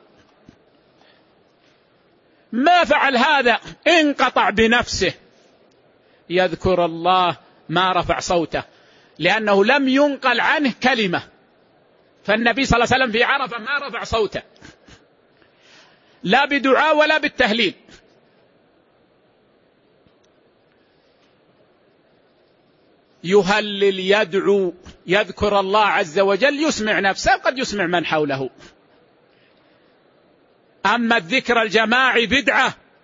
ما فعل هذا. انقطع بنفسه يذكر الله، ما رفع صوته، لأنه لم ينقل عنه كلمة. فالنبي صلى الله عليه وسلم في عرفة ما رفع صوته لا بدعاء ولا بالتهليل. يهلل، يدعو، يذكر الله عز وجل، يسمع نفسه، قد يسمع من حوله. أما الذكر الجماعي بدعة،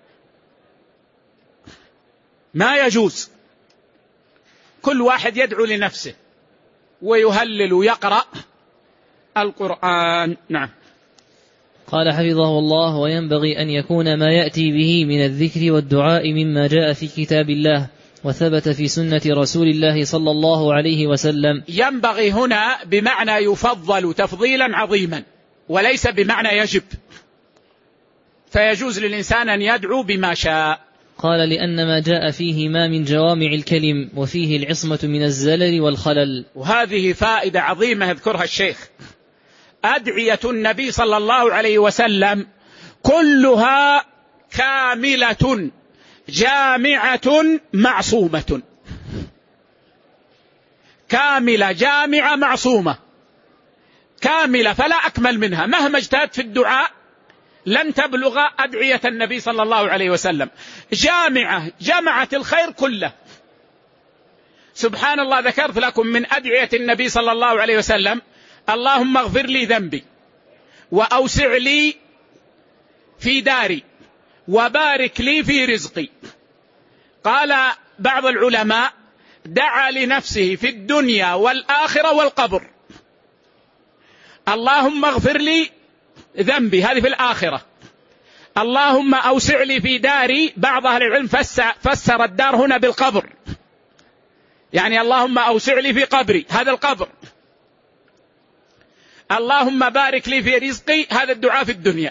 ما يجوز. كل واحد يدعو لنفسه ويهلل ويقرأ القرآن. نعم. قال حفظه الله: وينبغي أن يكون ما يأتي به من الذكر والدعاء مما جاء في كتاب الله وثبت في سنة رسول الله صلى الله عليه وسلم. ينبغي هنا بمعنى يفضل تفضيلا عظيما، وليس بمعنى يجب، فيجوز للإنسان أن يدعو بما شاء. قال: لأن ما جاء فيه ما من جوامع الكلم وفيه العصمة من الزلل والخلل. وهذه فائدة عظيمة يذكرها الشيخ. أدعية النبي صلى الله عليه وسلم كلها كاملة جامعة معصومة، كاملة جامعة معصومة، كاملة فلا أكمل منها. مهما اجتهدت في الدعاء لن تبلغ أدعية النبي صلى الله عليه وسلم. جامعة جمعت الخير كله. سبحان الله، ذكرت لكم من أدعية النبي صلى الله عليه وسلم: اللهم اغفر لي ذنبي وأوسع لي في داري وبارك لي في رزقي. قال بعض العلماء: دعا لنفسه في الدنيا والآخرة والقبر. اللهم اغفر لي ذنبي، هذه في الآخرة. اللهم أوسع لي في داري، بعض أهل العلم فسر الدار هنا بالقبر، يعني اللهم أوسع لي في قبري، هذا القبر. اللهم بارك لي في رزقي، هذا الدعاء في الدنيا.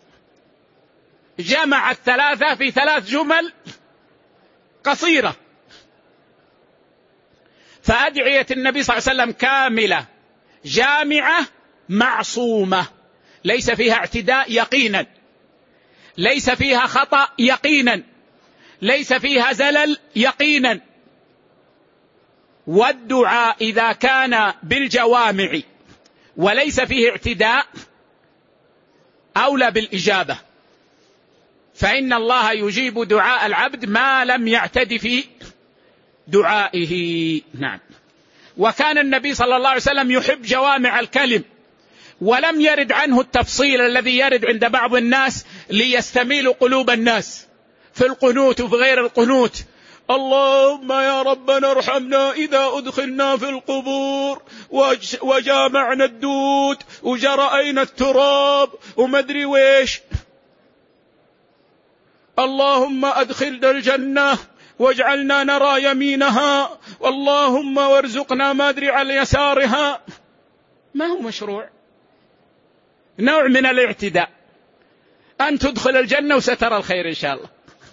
جمع الثلاثة في ثلاث جمل قصيرة. فأدعية النبي صلى الله عليه وسلم كاملة جامعة معصومة، ليس فيها اعتداء يقينا، ليس فيها خطأ يقينا، ليس فيها زلل يقينا. والدعاء إذا كان بالجوامع وليس فيه اعتداء أولى بالإجابة، فإن الله يجيب دعاء العبد ما لم يعتد في دعائه. نعم. وكان النبي صلى الله عليه وسلم يحب جوامع الكلم، ولم يرد عنه التفصيل الذي يرد عند بعض الناس ليستميل قلوب الناس في القنوت وفي غير القنوت. اللهم يا ربنا ارحمنا إذا أدخلنا في القبور وجامعنا الدود وجرأينا التراب ومدري ويش. اللهم أدخلنا الجنة واجعلنا نرى يمينها، اللهم وارزقنا ما أدري على يسارها. ما هو مشروع، نوع من الاعتداء. أن تدخل الجنة وسترى الخير إن شاء الله.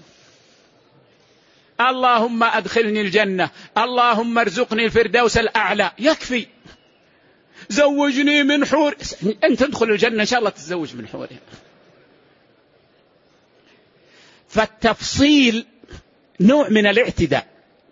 اللهم أدخلني الجنة، اللهم ارزقني الفردوس الأعلى، يكفي. زوجني من حور، أنت تدخل الجنة إن شاء الله تتزوج من حور. فالتفصيل نوع من الاعتداء،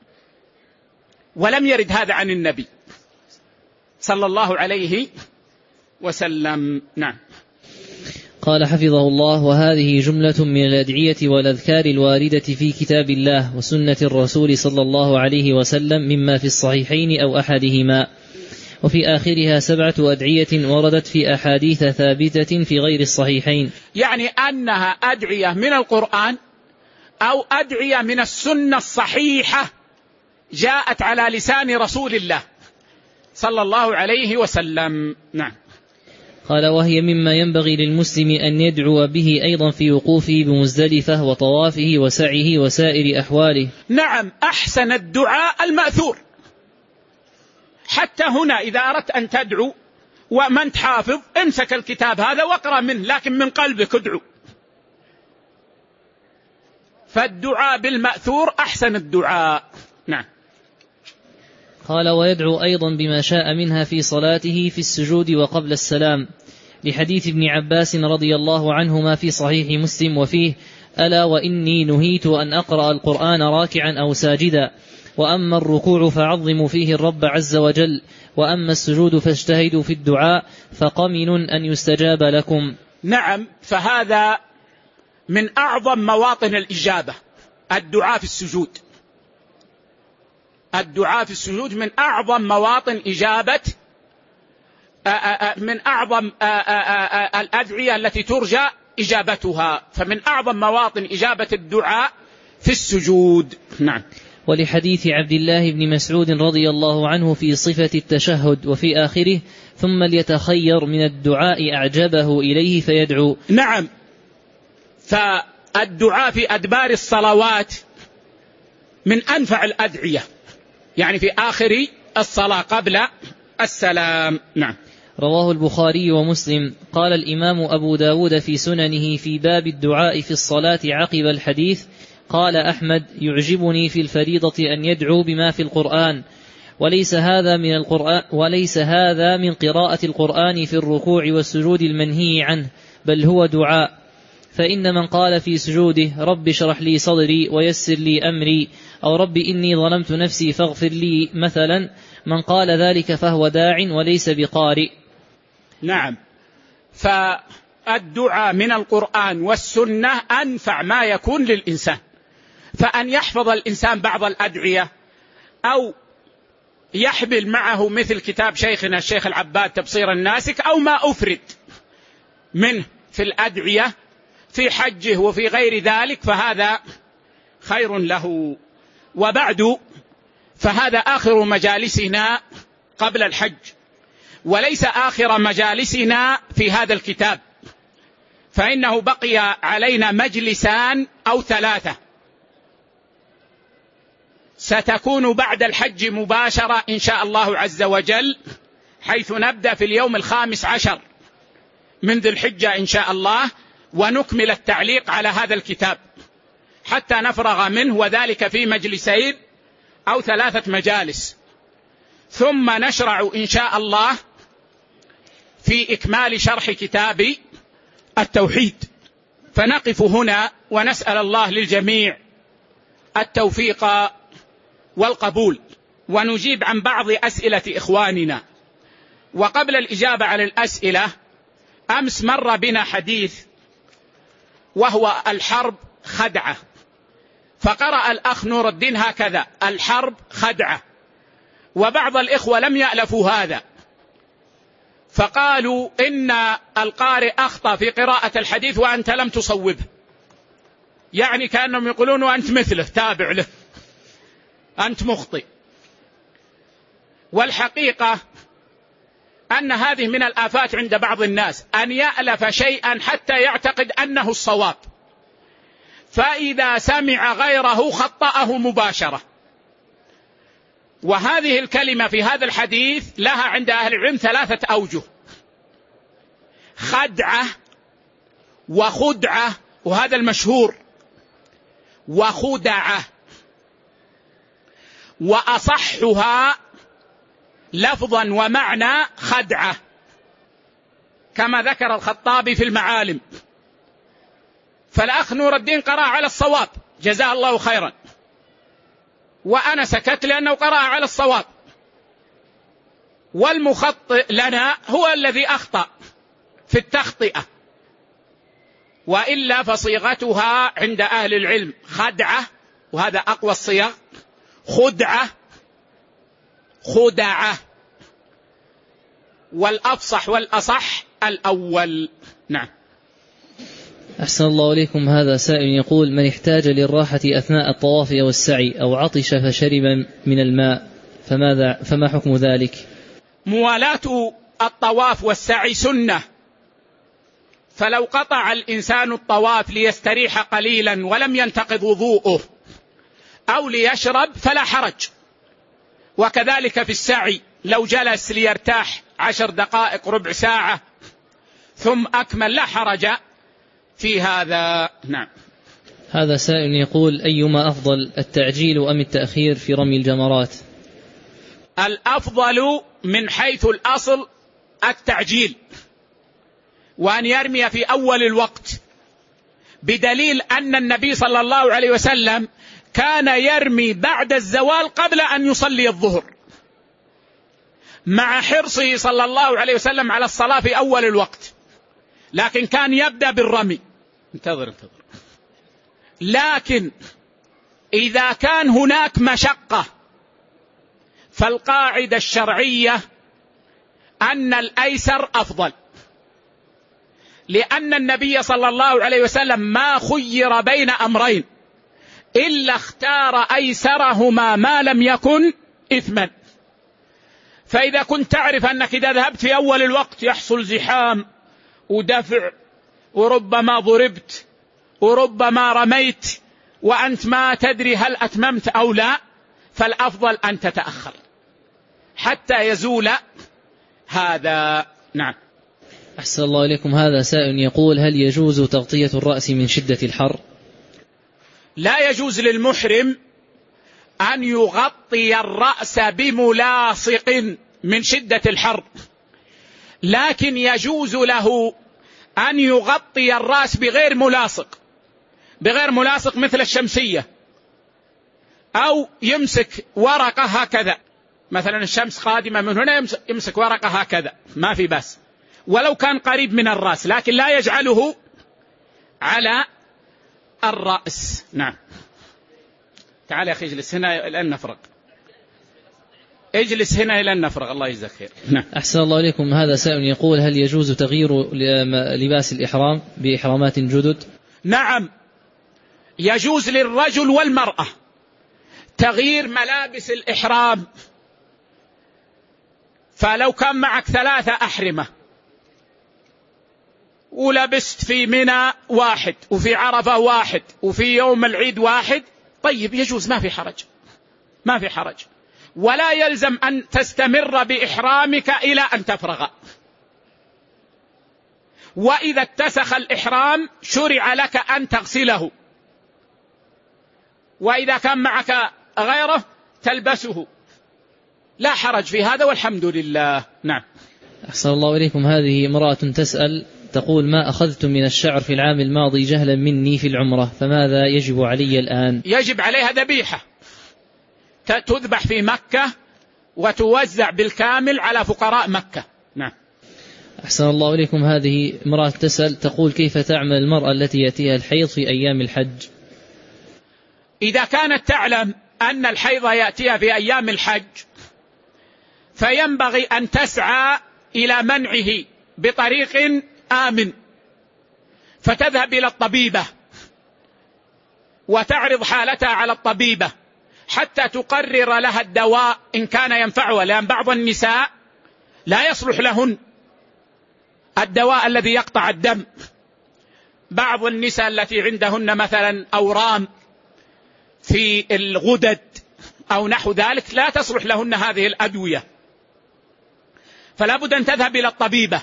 ولم يرد هذا عن النبي صلى الله عليه وسلم. نعم. قال حفظه الله: وهذه جملة من الأدعية والأذكار الواردة في كتاب الله وسنة الرسول صلى الله عليه وسلم مما في الصحيحين أو أحدهما، وفي آخرها سبعة أدعية وردت في أحاديث ثابتة في غير الصحيحين. يعني أنها أدعية من القرآن أو أدعية من السنة الصحيحة جاءت على لسان رسول الله صلى الله عليه وسلم. نعم. قال: وهي مما ينبغي للمسلم أن يدعو به أيضا في وقوفه بمزدلفة وطوافه وسعيه وسائر أحواله. نعم، أحسن الدعاء المأثور. حتى هنا إذا أردت أن تدعو ومن تحافظ، امسك الكتاب هذا واقرأ منه، لكن من قلبك ادعو. فالدعاء بالمأثور أحسن الدعاء. نعم. قال: ويدعو أيضا بما شاء منها في صلاته في السجود وقبل السلام، لحديث ابن عباس رضي الله عنهما في صحيح مسلم وفيه: ألا وإني نهيت أن أقرأ القرآن راكعا أو ساجدا، وأما الركوع فعظموا فيه الرب عز وجل، وأما السجود فاجتهدوا في الدعاء فقمن أن يستجاب لكم. نعم، فهذا من أعظم مواطن الإجابة، الدعاء في السجود. الدعاء في السجود من أعظم مواطن إجابة، من أعظم الأدعية التي ترجى إجابتها، فمن أعظم مواطن إجابة الدعاء في السجود. نعم. ولحديث عبد الله بن مسعود رضي الله عنه في صفة التشهد وفي آخره ثم ليتخير من الدعاء أعجبه إليه فيدعو. نعم. فالدعاء في أدبار الصلوات من أنفع الأدعية، يعني في آخر الصلاة قبل السلام. نعم. رواه البخاري ومسلم. قال الإمام أبو داود في سننه في باب الدعاء في الصلاة عقب الحديث: قال أحمد: يعجبني في الفريضة أن يدعو بما في القرآن، وليس هذا من القرآن وليس هذا من قراءة القرآن في الركوع والسجود المنهي عنه، بل هو دعاء. فإن من قال في سجوده: رب اشرح لي صدري ويسر لي أمري، أو رب إني ظلمت نفسي فاغفر لي مثلا، من قال ذلك فهو داع وليس بقارئ. نعم. فالدعاء من القرآن والسنة أنفع ما يكون للإنسان، فأن يحفظ الإنسان بعض الأدعية أو يحمل معه مثل كتاب شيخنا الشيخ العباد تبصير الناسك أو ما أفرد منه في الأدعية في حجه وفي غير ذلك، فهذا خير له. وبعد، فهذا آخر مجالسنا قبل الحج، وليس آخر مجالسنا في هذا الكتاب، فإنه بقي علينا مجلسان أو ثلاثة ستكون بعد الحج مباشرة إن شاء الله عز وجل، حيث نبدأ في اليوم الخامس عشر من ذي الحجة إن شاء الله، ونكمل التعليق على هذا الكتاب حتى نفرغ منه، وذلك في مجلسين أو ثلاثة مجالس، ثم نشرع إن شاء الله في إكمال شرح كتاب التوحيد. فنقف هنا ونسأل الله للجميع التوفيق والقبول، ونجيب عن بعض أسئلة إخواننا. وقبل الإجابة على الأسئلة، أمس مر بنا حديث وهو الحرب خدعة، فقرأ الأخ نور الدين هكذا: الحرب خدعة، وبعض الإخوة لم يألفوا هذا، فقالوا إن القارئ أخطأ في قراءة الحديث وأنت لم تصوبه، يعني كأنهم يقولون وأنت مثله تابع له، أنت مخطئ. والحقيقة أن هذه من الآفات عند بعض الناس، أن يألف شيئا حتى يعتقد أنه الصواب، فإذا سمع غيره خطأه مباشرة. وهذه الكلمة في هذا الحديث لها عند أهل العلم ثلاثة أوجه: خدعة وخدعة، وهذا المشهور، وخدعة، وأصحها لفظا ومعنى خدعة، كما ذكر الخطابي في المعالم. فالأخ نور الدين قرأ على الصواب جزاه الله خيرا، وأنا سكت لأنه قرأ على الصواب، والمخطئ لنا هو الذي أخطأ في التخطئة، وإلا فصيغتها عند أهل العلم خدعة، وهذا أقوى الصيغ، خدعة، خدعة، والأفصح والأصح الأول. نعم. أحسن الله إليكم. هذا سائل يقول: من احتاج للراحة أثناء الطواف أو السعي أو عطش فشرب من الماء فماذا فما حكم ذلك؟ موالاة الطواف والسعي سنة، فلو قطع الإنسان الطواف ليستريح قليلا ولم ينتقض وضوءه أو ليشرب فلا حرج، وكذلك في السعي لو جلس ليرتاح عشر دقائق ربع ساعة ثم أكمل لا حرج في هذا. نعم. هذا سائل يقول: أيما أفضل، التعجيل أم التأخير في رمي الجمرات؟ الأفضل من حيث الأصل التعجيل، وأن يرمي في أول الوقت، بدليل أن النبي صلى الله عليه وسلم كان يرمي بعد الزوال قبل أن يصلي الظهر، مع حرصه صلى الله عليه وسلم على الصلاة في أول الوقت، لكن كان يبدأ بالرمي. انتظر انتظر. لكن إذا كان هناك مشقة فالقاعدة الشرعية أن الأيسر أفضل، لأن النبي صلى الله عليه وسلم ما خير بين أمرين: إلا اختار أيسرهما ما لم يكن إثما. فإذا كنت تعرف أنك إذا ذهبت في أول الوقت يحصل زحام ودفع وربما ضربت وربما رميت وأنت ما تدري هل أتممت أو لا، فالأفضل أن تتأخر حتى يزول هذا. نعم. أحسن الله إليكم. هذا سائل يقول: هل يجوز تغطية الرأس من شدة الحر؟ لا يجوز للمحرم أن يغطي الرأس بملاصق من شدة الحر، لكن يجوز له أن يغطي الرأس بغير ملاصق، بغير ملاصق مثل الشمسية، أو يمسك ورقة هكذا، مثلا الشمس قادمة من هنا يمسك ورقة هكذا، ما في بس، ولو كان قريب من الرأس، لكن لا يجعله على الرأس. نعم. تعال يا أخي اجلس هنا إلى أن نفرغ، اجلس هنا إلى أن نفرغ، الله يجزاك خير. نعم. أحسن الله إليكم. هذا سائل يقول: هل يجوز تغيير لباس الإحرام بإحرامات جدد؟ نعم، يجوز للرجل والمرأة تغيير ملابس الإحرام. فلو كان معك ثلاثة أحرمة ولبست في منى واحد وفي عرفة واحد وفي يوم العيد واحد، طيب يجوز، ما في حرج، ما في حرج، ولا يلزم أن تستمر بإحرامك إلى أن تفرغ. وإذا اتسخ الإحرام شرع لك أن تغسله، وإذا كان معك غيره تلبسه، لا حرج في هذا والحمد لله. نعم. أحسن الله إليكم. هذه امرأة تسأل تقول: ما أخذت من الشعر في العام الماضي جهلا مني في العمرة، فماذا يجب علي الآن؟ يجب عليها ذبيحة تذبح في مكة وتوزع بالكامل على فقراء مكة. نعم. أحسن الله إليكم. هذه امرأة تسأل تقول: كيف تعمل المرأة التي يأتيها الحيض في أيام الحج؟ إذا كانت تعلم أن الحيض يأتيها في أيام الحج فينبغي أن تسعى إلى منعه بطريق آمن، فتذهب إلى الطبيبة وتعرض حالتها على الطبيبة حتى تقرر لها الدواء إن كان ينفعها، لأن بعض النساء لا يصلح لهن الدواء الذي يقطع الدم. بعض النساء التي عندهن مثلا أورام في الغدد أو نحو ذلك لا تصلح لهن هذه الأدوية، فلا بد أن تذهب إلى الطبيبة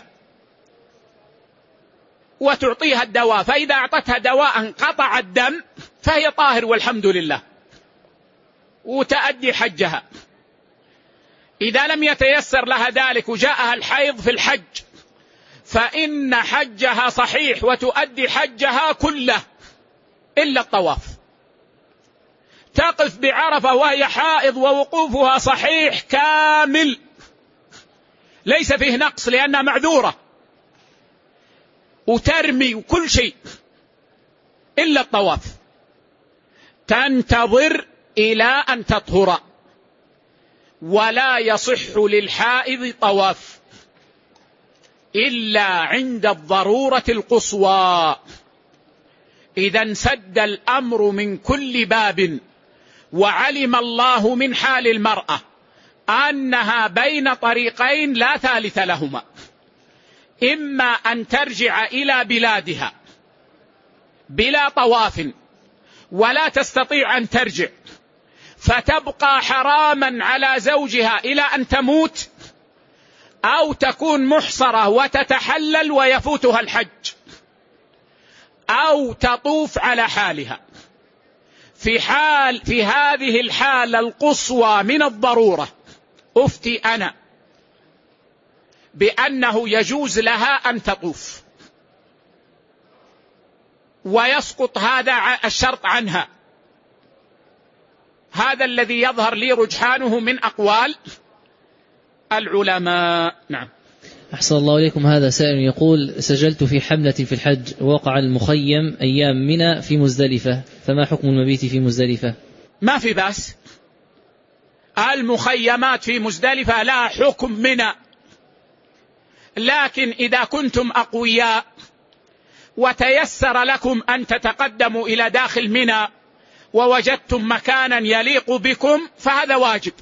وتعطيها الدواء، فإذا أعطتها دواء قطع الدم فهي طاهر والحمد لله وتأدي حجها. إذا لم يتيسر لها ذلك وجاءها الحيض في الحج فإن حجها صحيح وتؤدي حجها كله إلا الطواف، تقف بعرفة وهي حائض ووقوفها صحيح كامل ليس فيه نقص لأنها معذورة، وترمي وكل شيء إلا الطواف، تنتظر إلى أن تطهر. ولا يصح للحائض طواف إلا عند الضرورة القصوى، إذا انسد الأمر من كل باب وعلم الله من حال المرأة أنها بين طريقين لا ثالث لهما، إما أن ترجع إلى بلادها بلا طواف ولا تستطيع أن ترجع فتبقى حراما على زوجها إلى أن تموت، أو تكون محصرة وتتحلل ويفوتها الحج، أو تطوف على حالها. في حال في هذه الحالة القصوى من الضرورة أفتي أنا بأنه يجوز لها أن تطوف ويسقط هذا الشرط عنها. هذا الذي يظهر لي رجحانه من أقوال العلماء. نعم. أحسن الله إليكم. هذا سائل يقول: سجلت في حملة في الحج ووقع المخيم أيام منى في مزدلفة، فما حكم المبيت في مزدلفة؟ ما في بأس، المخيمات في مزدلفة لا حكم منى، لكن إذا كنتم أقوياء وتيسر لكم أن تتقدموا إلى داخل منى ووجدتم مكانا يليق بكم فهذا واجب.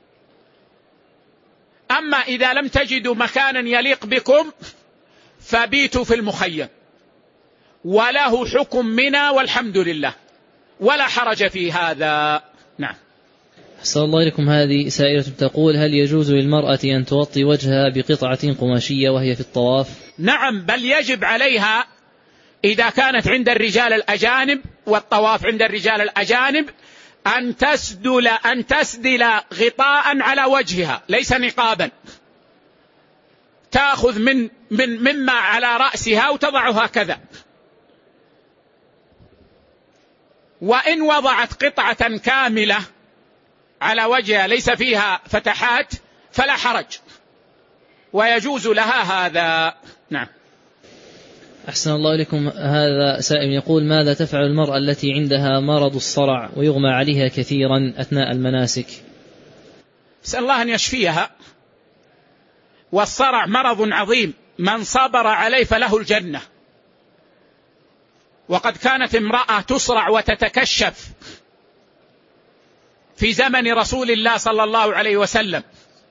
أما إذا لم تجدوا مكانا يليق بكم فبيتوا في المخيم، وله حكم منى والحمد لله، ولا حرج في هذا. نعم. أحسن الله إليكم. هذه سائلة تقول: هل يجوز للمرأة أن تغطي وجهها بقطعة قماشية وهي في الطواف؟ نعم، بل يجب عليها إذا كانت عند الرجال الأجانب والطواف عند الرجال الأجانب أن تسدل أن تسدل غطاء على وجهها، ليس نقابا، تأخذ من من مما على رأسها وتضعها هكذا. وإن وضعت قطعة كاملة على وجهها ليس فيها فتحات فلا حرج، ويجوز لها هذا. نعم. أحسن الله إليكم. هذا سائل يقول: ماذا تفعل المرأة التي عندها مرض الصرع ويغمى عليها كثيرا أثناء المناسك؟ أسأل الله أن يشفيها. والصرع مرض عظيم، من صبر عليه فله الجنة. وقد كانت امرأة تصرع وتتكشف في زمن رسول الله صلى الله عليه وسلم،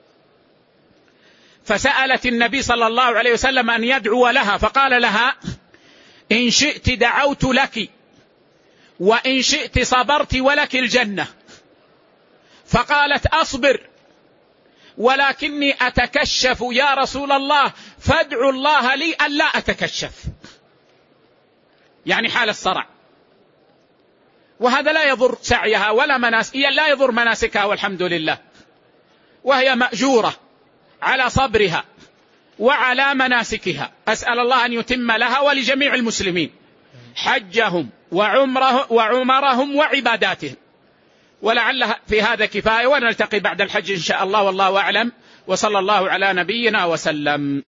فسألت النبي صلى الله عليه وسلم أن يدعو لها، فقال لها: إن شئت دعوت لك، وإن شئت صبرت ولك الجنة. فقالت: أصبر ولكني أتكشف يا رسول الله، فادعوا الله لي ألا أتكشف، يعني حال الصرع. وهذا لا يضر سعيها ولا مناسك، لا يضر مناسكها والحمد لله، وهي مأجورة على صبرها وعلى مناسكها. أسأل الله أن يتم لها ولجميع المسلمين حجهم وعمره وعمرهم وعباداتهم. ولعل في هذا كفاية، ونلتقي بعد الحج إن شاء الله، والله أعلم، وصلى الله على نبينا وسلم.